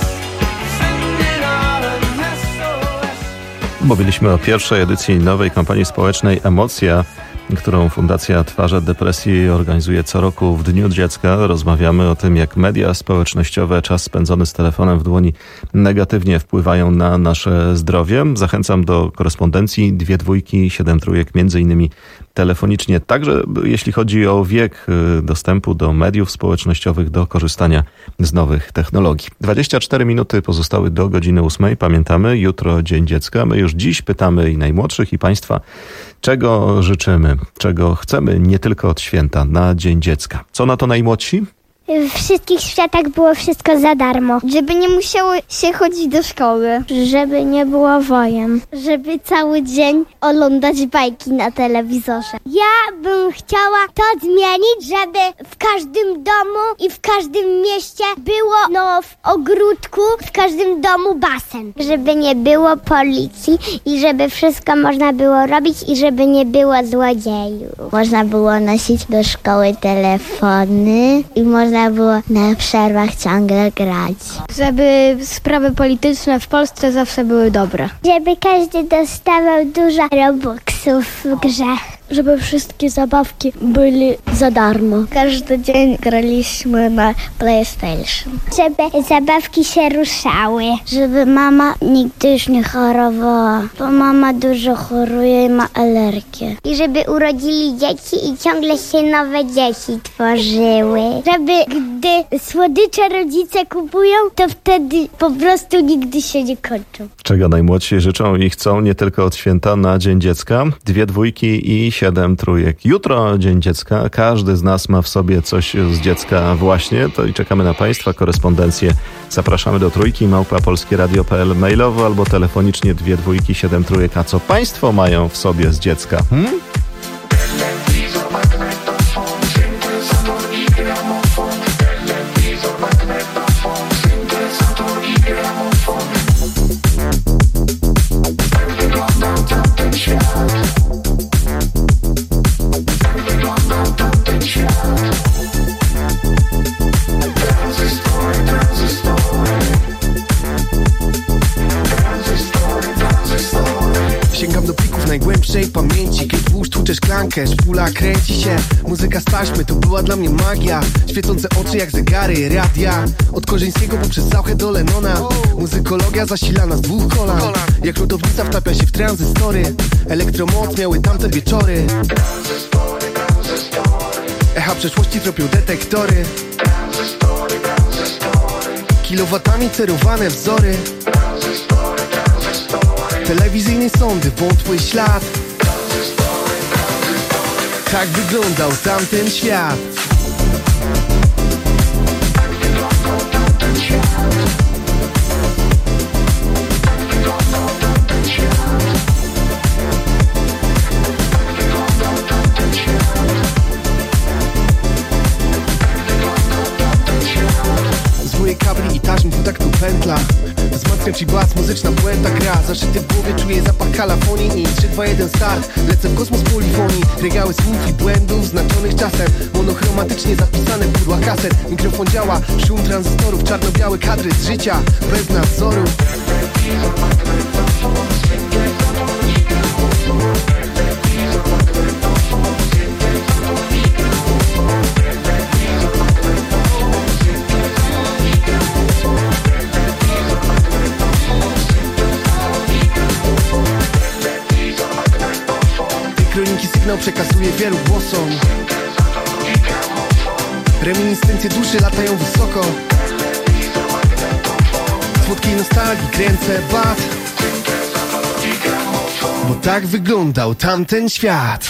Sending out an S O S. Mówiliśmy o pierwszej edycji nowej kampanii społecznej Emocja, którą Fundacja Twarze Depresji organizuje co roku w Dniu Dziecka. Rozmawiamy o tym, jak media społecznościowe, czas spędzony z telefonem w dłoni negatywnie wpływają na nasze zdrowie. Zachęcam do korespondencji dwie dwójki, siedem trójek, między innymi telefonicznie. Także jeśli chodzi o wiek dostępu do mediów społecznościowych, do korzystania z nowych technologii. dwadzieścia cztery minuty pozostały do godziny ósmej. Pamiętamy, jutro Dzień Dziecka. My już dziś pytamy i najmłodszych, i państwa, czego życzymy, czego chcemy nie tylko od święta na Dzień Dziecka. Co na to najmłodsi? W wszystkich światach było wszystko za darmo. Żeby nie musiało się chodzić do szkoły. Żeby nie było wojen. Żeby cały dzień oglądać bajki na telewizorze. Ja bym chciała to zmienić, żeby w każdym domu i w każdym mieście było, no w ogródku, w każdym domu basen. Żeby nie było policji i żeby wszystko można było robić i żeby nie było złodziejów. Można było nosić do szkoły telefony i można Można było na przerwach ciągle grać. Żeby sprawy polityczne w Polsce zawsze były dobre. Żeby każdy dostawał dużo robuxów w grze. Żeby wszystkie zabawki byli za darmo. Każdy dzień graliśmy na PlayStation. Żeby zabawki się ruszały. Żeby mama nigdy już nie chorowała. Bo mama dużo choruje i ma alergię. I żeby urodzili dzieci i ciągle się nowe dzieci tworzyły. Żeby gdy słodycze rodzice kupują, to wtedy po prostu nigdy się nie kończą. Czego najmłodsi życzą i chcą nie tylko od święta na Dzień Dziecka. Dwie dwójki i siedem trójek. Jutro Dzień Dziecka. Każdy z nas ma w sobie coś z dziecka właśnie. To i czekamy na państwa korespondencję. Zapraszamy do trójki małpa polskieradio kropka p l mailowo albo telefonicznie dwie dwójki siedem trójek. A co państwo mają w sobie z dziecka? Hmm? Sięgam do plików najgłębszej pamięci. Kate Bush tłucze szklanki szklankę, szpula kręci się. Muzyka z taśmy to była dla mnie magia. Świecące oczy jak zegary, radia. Od Korzyńskiego poprzez Zauchę do Lennona. Muzykologia zasilana z dwóch kolan. Jak lodownica wtapia się w tranzystory. Elektromoc miały tamte wieczory. Echa przeszłości tropią detektory. Kilowatami cerowane wzory. Telewizyjnej sondy, wątły ślad. Tak wyglądał tamten świat. Zwoje kabli i taśm, to tak tu pętla. Wzmacniam ci bas, muzyczna puenta gra. Zaszyty w głowie czuję zapach kalafonii. I trzy, dwa, jeden start, lecę w kosmos polifonii. Regały słów i błędów znaczonych czasem. Monochromatycznie zapisane pudła kaset. Mikrofon działa, szum tranzystorów. Czarno-białe kadry z życia, bez nadzoru. Kroniki sygnał przekazuje wielu głosom. Reminiscencje duszy latają wysoko. Słodkiej nostalgii kręcę bat. Bo tak wyglądał tamten świat.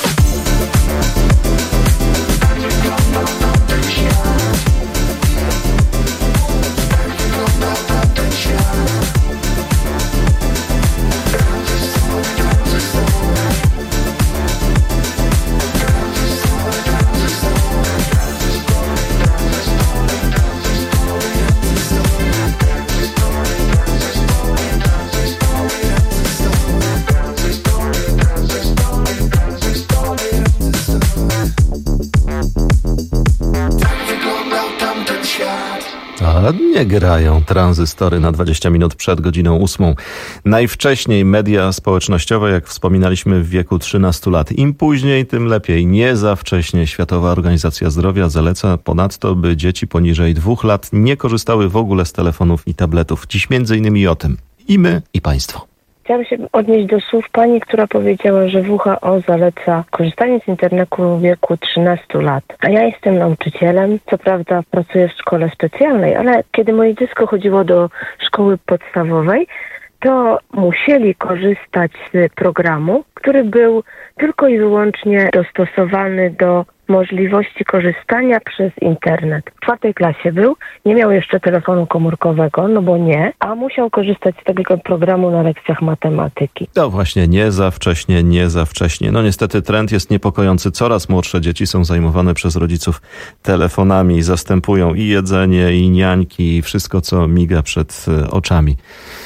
A nie grają tranzystory na dwadzieścia minut przed godziną ósmą. Najwcześniej media społecznościowe, jak wspominaliśmy, w wieku trzynastu lat. Im później, tym lepiej. Nie za wcześnie. Światowa Organizacja Zdrowia zaleca ponadto, by dzieci poniżej dwóch lat nie korzystały w ogóle z telefonów i tabletów. Dziś między innymi o tym. I my, i państwo. Chciałam się odnieść do słów pani, która powiedziała, że W H O zaleca korzystanie z internetu w wieku trzynastu lat. A ja jestem nauczycielem, co prawda pracuję w szkole specjalnej, ale kiedy moje dziecko chodziło do szkoły podstawowej, to musieli korzystać z programu, który był tylko i wyłącznie dostosowany do możliwości korzystania przez internet. W czwartej klasie był, nie miał jeszcze telefonu komórkowego, no bo nie, a musiał korzystać z tego programu na lekcjach matematyki. No właśnie, nie za wcześnie, nie za wcześnie. No niestety trend jest niepokojący. Coraz młodsze dzieci są zajmowane przez rodziców telefonami, zastępują i jedzenie, i niańki, i wszystko, co miga przed oczami.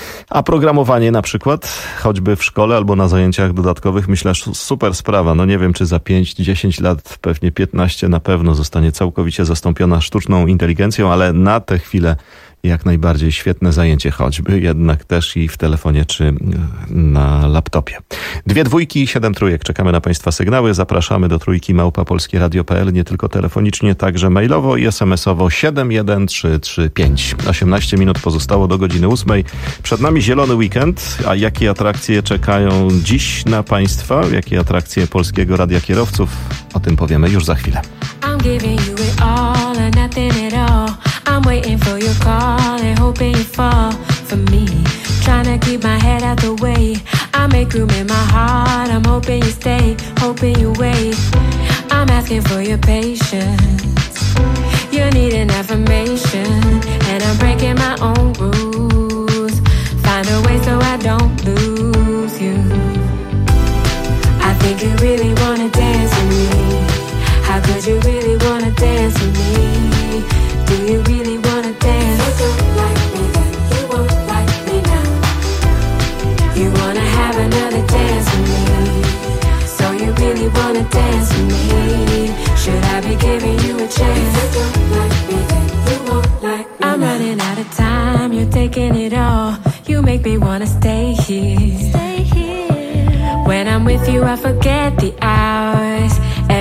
A programowanie na przykład, choćby w szkole albo na zajęciach dodatkowych, myślę, super sprawa. No nie wiem, czy za pięć dziesięć lat, pewnie piętnaście na pewno zostanie całkowicie zastąpiona sztuczną inteligencją, ale na tę chwilę jak najbardziej świetne zajęcie, choćby jednak też i w telefonie czy na laptopie. Dwie dwójki, siedem trójek. Czekamy na Państwa sygnały. Zapraszamy do trójki małpa polskie radio kropka p l, nie tylko telefonicznie, także mailowo i es em es owo siedem jeden trzy trzy pięć. osiemnaście minut pozostało do godziny ósmej. Przed nami zielony weekend, a jakie atrakcje czekają dziś na Państwa? Jakie atrakcje Polskiego Radia Kierowców? O tym powiemy już za chwilę. I'm giving you it all and nothing at all. I'm waiting for your call and hoping you fall for me. Trying to keep my head out the way. I make room in my heart. I'm hoping you stay, hoping you wait. I'm asking for your patience. You need an affirmation, and I'm breaking my own rules. Find a way so I don't lose you. I think you really wanna dance with me. How could you really wanna dance with me? Do you really wanna dance? You don't like me then, you won't like me now. You wanna have another dance with me. So you really wanna dance with me. Should I be giving you a chance? If you don't like me then, you won't like me I'm now. Running out of time, you're taking it all. You make me wanna stay here. Stay here. When I'm with you I forget the hours.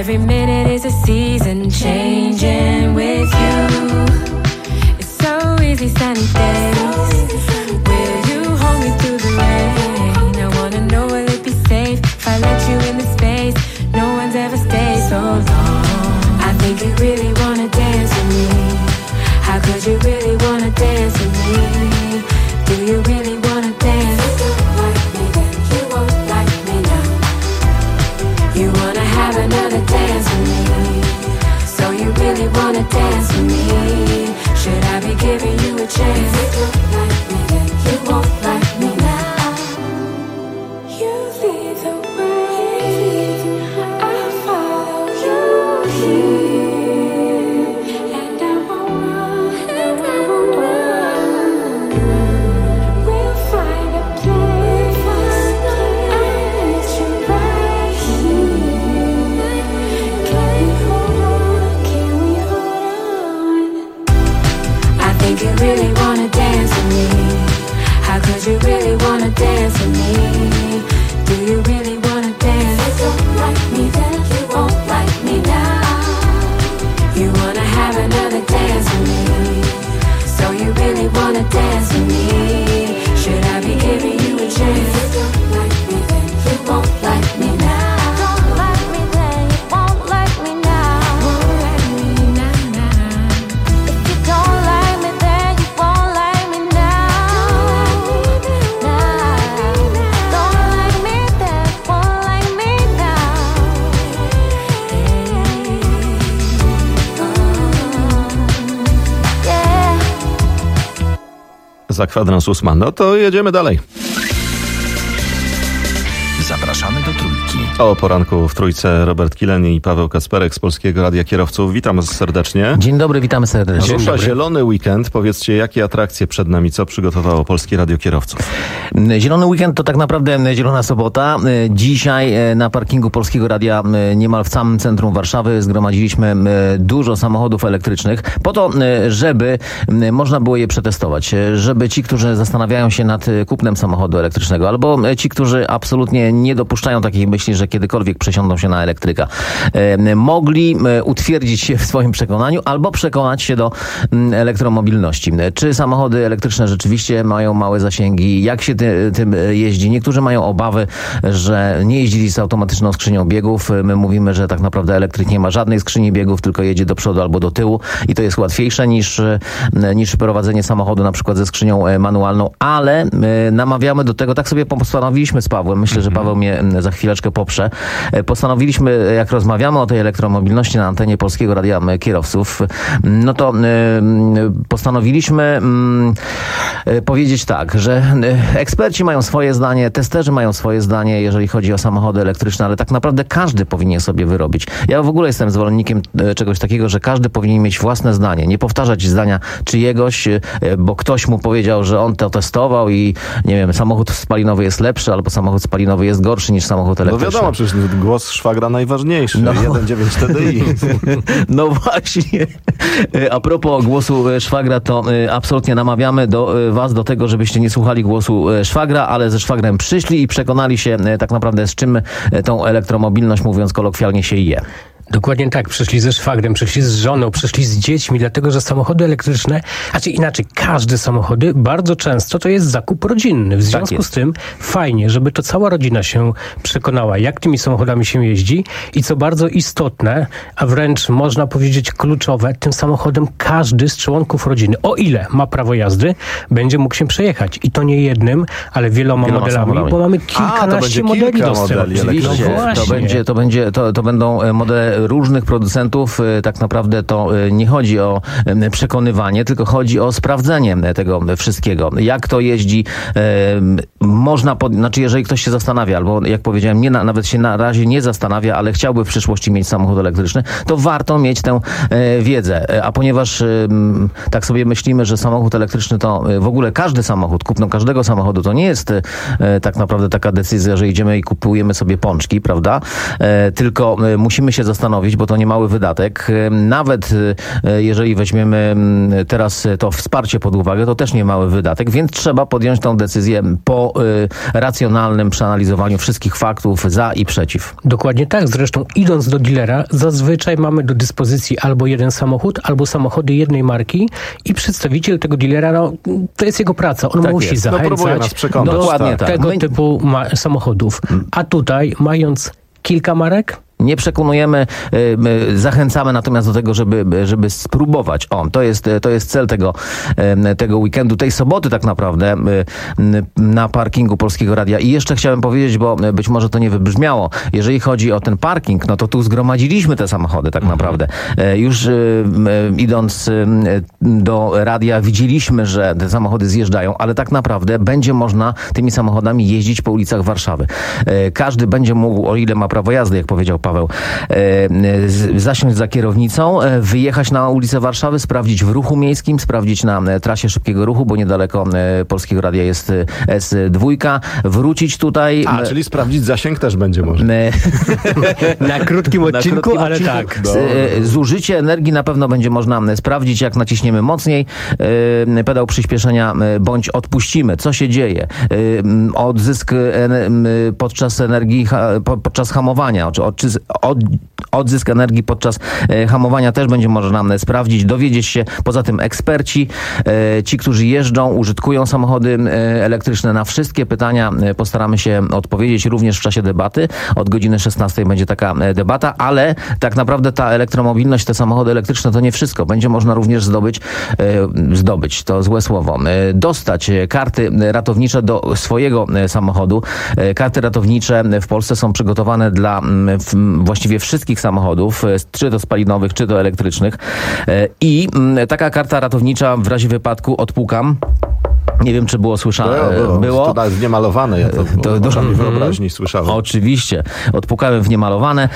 Every minute is a season changing with you. It's so easy sunny days. Will you hold me through the rain? I wanna know, will it be safe if I let you in the space no one's ever stayed so long? I think you really wanna dance with me. How could you really wanna dance with me? Do you really wanna dance? If you don't like me, then you won't like me now. You wanna have another dance with me. So you really wanna dance with me. Should I be giving you a chance? If you don't like me, then you won't like me now. You lead the way, I follow you here, and I won't run, and I won't run. We'll find a place, I'll meet you right here. Can we hold on, can we hold on? I think you really wanna dance with me. How could you really wanna dance with me? Do you really wanna dance? If you don't like me, then you won't like me now. You wanna have another dance with me. So you really wanna dance with me. Should I be giving you a chance? If you don't like me, then you won't like me now. Don't like me, then you won't like me now. Won't like me now, now. If you don't like me, then you won't like me now. Don't like me, then won't like me now. Yeah. Za kwadrans ósma. No to jedziemy dalej. Zapraszamy do Trójki. O poranku w Trójce Robert Kilen i Paweł Kacperek z Polskiego Radia Kierowców. Witam serdecznie. Dzień dobry, witamy serdecznie. Rusza zielony weekend. Powiedzcie, jakie atrakcje przed nami, co przygotowało Polskie Radio Kierowców? Zielony weekend to tak naprawdę zielona sobota. Dzisiaj na parkingu Polskiego Radia niemal w samym centrum Warszawy zgromadziliśmy dużo samochodów elektrycznych po to, żeby można było je przetestować. Żeby ci, którzy zastanawiają się nad kupnem samochodu elektrycznego albo ci, którzy absolutnie nie dopuszczają takiej myśli, że kiedykolwiek przesiądą się na elektryka, mogli utwierdzić się w swoim przekonaniu albo przekonać się do elektromobilności. Czy samochody elektryczne rzeczywiście mają małe zasięgi? Jak się ty, tym jeździ? Niektórzy mają obawy, że nie jeździli z automatyczną skrzynią biegów. My mówimy, że tak naprawdę elektryk nie ma żadnej skrzyni biegów, tylko jedzie do przodu albo do tyłu i to jest łatwiejsze niż, niż prowadzenie samochodu na przykład ze skrzynią manualną, ale namawiamy do tego, tak sobie postanowiliśmy z Pawłem, myślę, że Paweł mnie za chwileczkę poprze. Postanowiliśmy, jak rozmawiamy o tej elektromobilności na antenie Polskiego Radia Kierowców, no to postanowiliśmy powiedzieć tak, że eksperci mają swoje zdanie, testerzy mają swoje zdanie, jeżeli chodzi o samochody elektryczne, ale tak naprawdę każdy powinien sobie wyrobić. Ja w ogóle jestem zwolennikiem czegoś takiego, że każdy powinien mieć własne zdanie, nie powtarzać zdania czyjegoś, bo ktoś mu powiedział, że on to testował i nie wiem, samochód spalinowy jest lepszy, albo samochód spalinowy jest gorszy niż samochód elektryczny. No wiadomo, przecież głos szwagra najważniejszy. No. jeden dziewięć T D I. No właśnie. A propos głosu szwagra, to absolutnie namawiamy do was do tego, żebyście nie słuchali głosu szwagra, ale ze szwagrem przyszli i przekonali się tak naprawdę, z czym tą elektromobilność, mówiąc kolokwialnie, się je. Dokładnie tak, przyszli ze szwagrem, przyszli z żoną, przyszli z dziećmi, dlatego że samochody elektryczne, znaczy inaczej, każde samochody bardzo często to jest zakup rodzinny. W związku tak z tym fajnie, żeby to cała rodzina się przekonała, jak tymi samochodami się jeździ i co bardzo istotne, a wręcz można powiedzieć kluczowe, tym samochodem każdy z członków rodziny, o ile ma prawo jazdy, będzie mógł się przejechać. I to nie jednym, ale wieloma, wieloma modelami, samochodami. Bo mamy kilkanaście A, modeli dostępnych. Oczywiście, no to będzie, to będzie, to, to będą modele różnych producentów. Tak naprawdę to nie chodzi o przekonywanie, tylko chodzi o sprawdzenie tego wszystkiego. Jak to jeździ, można, pod... znaczy jeżeli ktoś się zastanawia, albo jak powiedziałem, nie na, nawet się na razie nie zastanawia, ale chciałby w przyszłości mieć samochód elektryczny, to warto mieć tę wiedzę. A ponieważ tak sobie myślimy, że samochód elektryczny to w ogóle każdy samochód, kupno każdego samochodu, to nie jest tak naprawdę taka decyzja, że idziemy i kupujemy sobie pączki, prawda? Tylko musimy się zastanowić, stanowić, bo to niemały wydatek. Nawet jeżeli weźmiemy teraz to wsparcie pod uwagę, to też niemały wydatek, więc trzeba podjąć tą decyzję po racjonalnym przeanalizowaniu wszystkich faktów za i przeciw. Dokładnie tak. Zresztą idąc do dealera, zazwyczaj mamy do dyspozycji albo jeden samochód, albo samochody jednej marki i przedstawiciel tego dealera, no, to jest jego praca. On tak musi jest. zachęcać no, do dokładnie tak. tego My... typu ma- samochodów. A tutaj, mając kilka marek, nie przekonujemy, zachęcamy natomiast do tego, żeby, żeby spróbować. O, to jest, to jest cel tego, tego weekendu, tej soboty tak naprawdę na parkingu Polskiego Radia. I jeszcze chciałem powiedzieć, bo być może to nie wybrzmiało, jeżeli chodzi o ten parking, no to tu zgromadziliśmy te samochody tak naprawdę. Już idąc do radia widzieliśmy, że te samochody zjeżdżają, ale tak naprawdę będzie można tymi samochodami jeździć po ulicach Warszawy. Każdy będzie mógł, o ile ma prawo jazdy, jak powiedział Paweł, zasiąść za kierownicą, wyjechać na ulicę Warszawy, sprawdzić w ruchu miejskim, sprawdzić na trasie szybkiego ruchu, bo niedaleko Polskiego Radia jest S dwa, wrócić tutaj. A, czyli sprawdzić zasięg też będzie można. na krótkim odcinku, na krótkim ale odcinku. tak. Zużycie energii na pewno będzie można sprawdzić, jak naciśniemy mocniej pedał przyspieszenia, bądź odpuścimy. Co się dzieje? Odzysk podczas energii, podczas hamowania, czy odczysk Od, odzysk energii podczas e, hamowania też będzie można nam sprawdzić, dowiedzieć się. Poza tym eksperci, e, ci, którzy jeżdżą, użytkują samochody e, elektryczne, na wszystkie pytania e, postaramy się odpowiedzieć również w czasie debaty. Od godziny szesnastej będzie taka e, debata, ale tak naprawdę ta elektromobilność, te samochody elektryczne to nie wszystko. Będzie można również zdobyć, e, zdobyć, to złe słowo, e, dostać karty ratownicze do swojego e, samochodu. E, karty ratownicze w Polsce są przygotowane dla w, właściwie wszystkich samochodów, czy to spalinowych, czy to elektrycznych. I taka karta ratownicza w razie wypadku odpukam. Nie wiem, czy było słyszane. Było, było. było. To nawet w niemalowane, ja to, to do mm-hmm. wyobraźni słyszałem. Oczywiście. Odpukałem w niemalowane.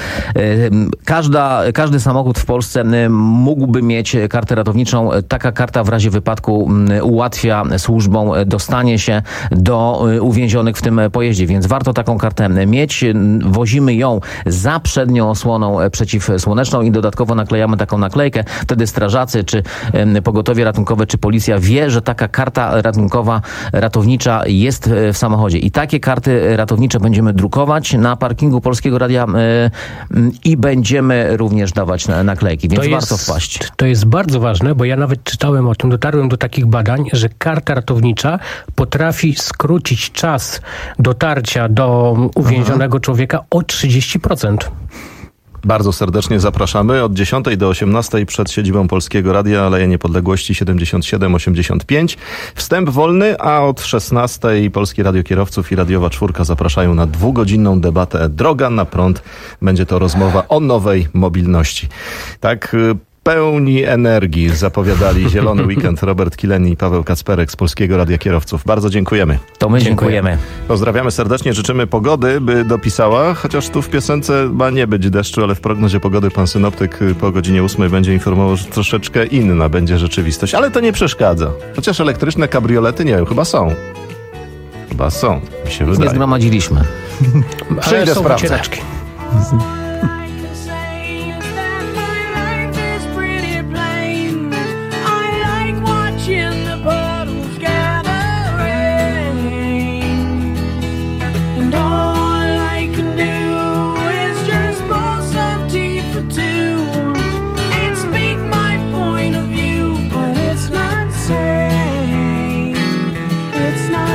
Każda, każdy samochód w Polsce mógłby mieć kartę ratowniczą. Taka karta w razie wypadku ułatwia służbom dostanie się do uwięzionych w tym pojeździe, więc warto taką kartę mieć. Wozimy ją za przednią osłoną przeciwsłoneczną i dodatkowo naklejamy taką naklejkę. Wtedy strażacy, czy pogotowie ratunkowe, czy policja wie, że taka karta ratunkowa ratownicza jest w samochodzie. I takie karty ratownicze będziemy drukować na parkingu Polskiego Radia yy, i będziemy również dawać na, naklejki, więc to warto jest, wpaść. To jest bardzo ważne, bo ja nawet czytałem o tym, dotarłem do takich badań, że karta ratownicza potrafi skrócić czas dotarcia do uwięzionego Aha. człowieka o trzydzieści procent. Bardzo serdecznie zapraszamy od dziesiątej do osiemnastej przed siedzibą Polskiego Radia, Aleja Niepodległości siedemdziesiąt siedem osiemdziesiąt pięć. Wstęp wolny, a od szesnastej Polskie Radio Kierowców i Radiowa Czwórka zapraszają na dwugodzinną debatę Droga na prąd. Będzie to rozmowa o nowej mobilności. Tak, pełni energii zapowiadali Zielony Weekend Robert Kilen i Paweł Kacperek z Polskiego Radia Kierowców. Bardzo dziękujemy. To my dziękujemy. Pozdrawiamy serdecznie, życzymy pogody, by dopisała, chociaż tu w piosence ma nie być deszczu, ale w prognozie pogody pan synoptyk po godzinie ósmej będzie informował, że troszeczkę inna będzie rzeczywistość, ale to nie przeszkadza. Chociaż elektryczne kabriolety, nie wiem, chyba są. Chyba są, mi się wydaje. Nie zgromadziliśmy. Przyjdę sprawdzę.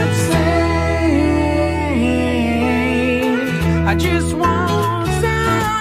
I just want some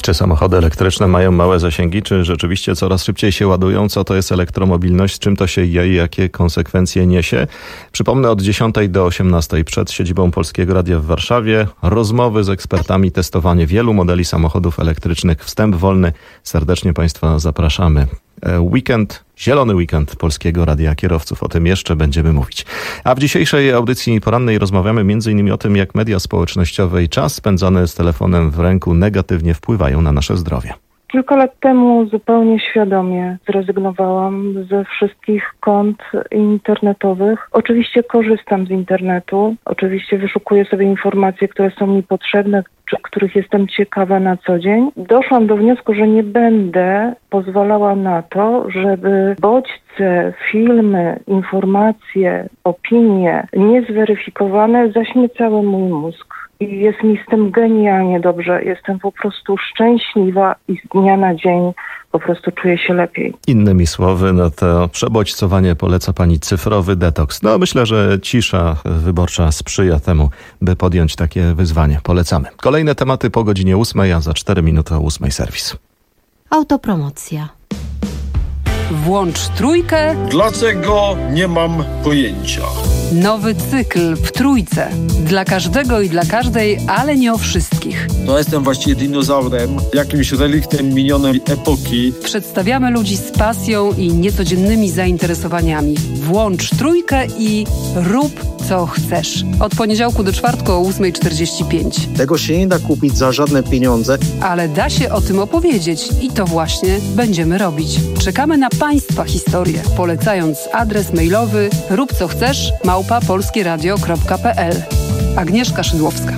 Czy samochody elektryczne mają małe zasięgi, czy rzeczywiście coraz szybciej się ładują? Co to jest elektromobilność? Z czym to się je i jakie konsekwencje niesie? Przypomnę, od dziesiątej do osiemnastej przed siedzibą Polskiego Radia w Warszawie rozmowy z ekspertami, testowanie wielu modeli samochodów elektrycznych. Wstęp wolny. Serdecznie Państwa zapraszamy. Weekend, zielony weekend Polskiego Radia Kierowców. O tym jeszcze będziemy mówić. A w dzisiejszej audycji porannej rozmawiamy m.in. o tym, jak media społecznościowe i czas spędzony z telefonem w ręku negatywnie wpływają na nasze zdrowie. Kilka lat temu zupełnie świadomie zrezygnowałam ze wszystkich kont internetowych. Oczywiście korzystam z internetu, oczywiście wyszukuję sobie informacje, które są mi potrzebne, czy których jestem ciekawa na co dzień. Doszłam do wniosku, że nie będę pozwalała na to, żeby bodźce, filmy, informacje, opinie niezweryfikowane zaśmiecały mój mózg. I jest mi z tym genialnie dobrze. Jestem po prostu szczęśliwa i z dnia na dzień po prostu czuję się lepiej. Innymi słowy, no to przebodźcowanie poleca pani cyfrowy detoks. No myślę, że cisza wyborcza sprzyja temu, by podjąć takie wyzwanie. Polecamy. Kolejne tematy po godzinie ósmej, a za cztery minuty o ósmej serwis. Autopromocja. Włącz trójkę. Dlaczego? Nie mam pojęcia. Nowy cykl w trójce. Dla każdego i dla każdej, ale nie o wszystkich. No jestem właściwie dinozaurem, jakimś reliktem minionej epoki. Przedstawiamy ludzi z pasją i niecodziennymi zainteresowaniami. Włącz trójkę i rób co chcesz. Od poniedziałku do czwartku o ósma czterdzieści pięć. Tego się nie da kupić za żadne pieniądze. Ale da się o tym opowiedzieć i to właśnie będziemy robić. Czekamy na Państwa historię, polecając adres mailowy rób co chcesz małpa polskieradio kropka p l. Agnieszka Szydłowska.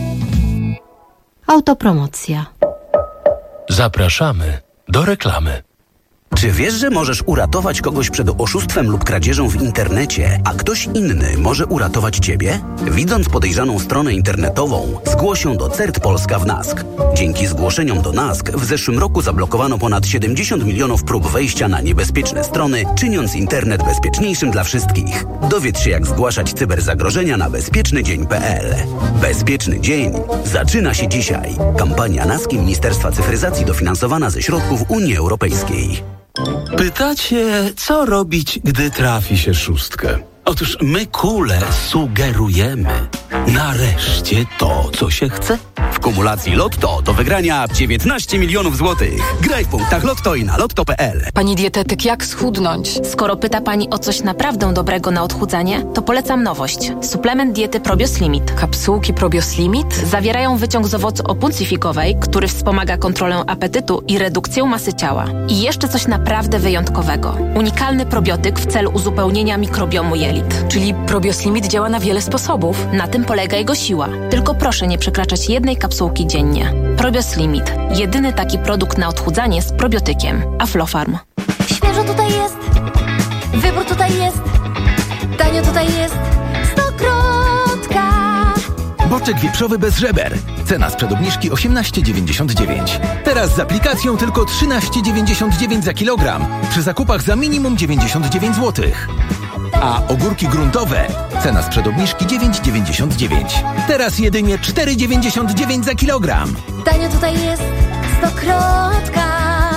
Autopromocja. Zapraszamy do reklamy. Czy wiesz, że możesz uratować kogoś przed oszustwem lub kradzieżą w internecie, a ktoś inny może uratować ciebie? Widząc podejrzaną stronę internetową, zgłoś ją do C E R T Polska w NASK. Dzięki zgłoszeniom do NASK w zeszłym roku zablokowano ponad siedemdziesiąt milionów prób wejścia na niebezpieczne strony, czyniąc internet bezpieczniejszym dla wszystkich. Dowiedz się, jak zgłaszać cyberzagrożenia na bezpieczny dzień kropka p l. Bezpieczny dzień zaczyna się dzisiaj. Kampania NASK i Ministerstwa Cyfryzacji dofinansowana ze środków Unii Europejskiej. Pytacie, co robić, gdy trafi się szóstkę? Otóż my, kule, sugerujemy. Nareszcie to, co się chce. W kumulacji Lotto do wygrania dziewiętnaście milionów złotych. Graj w punktach Lotto i na lotto kropka p l. Pani dietetyk, jak schudnąć? Skoro pyta Pani o coś naprawdę dobrego na odchudzanie, to polecam nowość. Suplement diety Probios Limit. Kapsułki Probios Limit zawierają wyciąg z owocu opuncji fikowej, który wspomaga kontrolę apetytu i redukcję masy ciała. I jeszcze coś naprawdę wyjątkowego. Unikalny probiotyk w celu uzupełnienia mikrobiomu jelit. Czyli Probios Limit działa na wiele sposobów. Na tym polega jego siła. Tylko proszę nie przekraczać jednej kapsułki dziennie. Probios Limit. Jedyny taki produkt na odchudzanie z probiotykiem. Aflofarm. Świeżo tutaj jest. Wybór tutaj jest. Tanio tutaj jest. Stokrotka. Boczek wieprzowy bez żeber. Cena sprzed obniżki osiemnaście dziewięćdziesiąt dziewięć. Teraz z aplikacją tylko trzynaście dziewięćdziesiąt dziewięć za kilogram. Przy zakupach za minimum dziewięćdziesiąt dziewięć złotych. A ogórki gruntowe. Cena sprzed obniżki dziewięć dziewięćdziesiąt dziewięć. Teraz jedynie cztery dziewięćdziesiąt dziewięć za kilogram. Tanio tutaj jest. Stokrotka.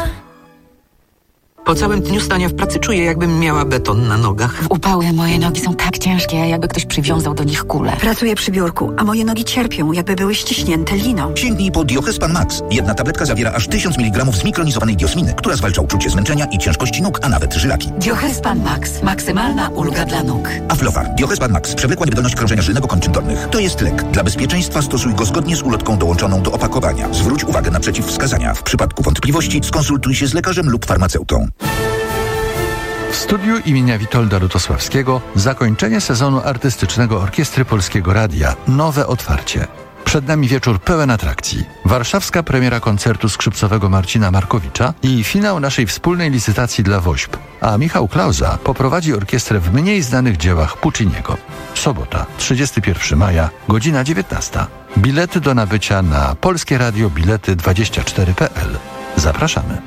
Po całym dniu stania w pracy czuję, jakbym miała beton na nogach. W upały moje nogi są tak ciężkie, jakby ktoś przywiązał do nich kulę. Pracuję przy biurku, a moje nogi cierpią, jakby były ściśnięte liną. Sięgnij po Diochespan Max. Jedna tabletka zawiera aż tysiąc miligramów zmikronizowanej diosminy, która zwalcza uczucie zmęczenia i ciężkości nóg, a nawet żylaki. Diochespan Max. Maksymalna ulga dla nóg. Aflofar. Diochespan Max. Przewlekła niewydolność krążenia żylnego kończyn dolnych. To jest lek. Dla bezpieczeństwa stosuj go zgodnie z ulotką dołączoną do opakowania. Zwróć uwagę na przeciwwskazania. W przypadku wątpliwości skonsultuj się z lekarzem lub farmaceutą. W studiu imienia Witolda Lutosławskiego zakończenie sezonu artystycznego Orkiestry Polskiego Radia. Nowe otwarcie. Przed nami wieczór pełen atrakcji. Warszawska premiera koncertu skrzypcowego Marcina Markowicza i finał naszej wspólnej licytacji dla WOŚP. A Michał Klauza poprowadzi orkiestrę w mniej znanych dziełach Pucciniego. Sobota, trzydziestego pierwszego maja, godzina dziewiętnasta. Bilety do nabycia na Polskie Radio Bilety dwadzieścia cztery kropka p l. Zapraszamy.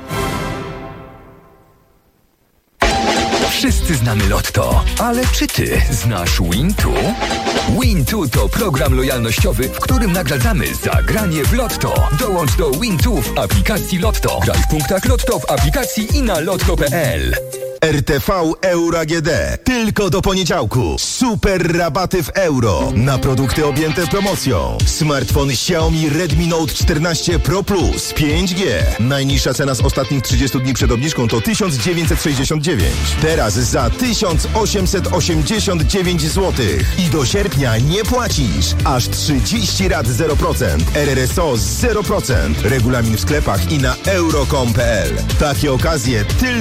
Wszyscy znamy Lotto, ale czy ty znasz Wintu? Win two to program lojalnościowy, w którym nagradzamy za granie w Lotto. Dołącz do Win two w aplikacji Lotto. Graj w punktach Lotto w aplikacji i na lotto kropka p l. R T V Euro A G D. Tylko do poniedziałku. Super rabaty w euro na produkty objęte promocją. Smartfon Xiaomi Redmi Note czternaście Pro Plus pięć G. Najniższa cena z ostatnich trzydziestu dni przed obniżką to tysiąc dziewięćset sześćdziesiąt dziewięć. Teraz za tysiąc osiemset osiemdziesiąt dziewięć złotych. I do sierpnia nie płacisz. Aż trzydzieści rat zero procent. R R S O zero procent. Regulamin w sklepach i na euro kropka com kropka p l. Takie okazje tylko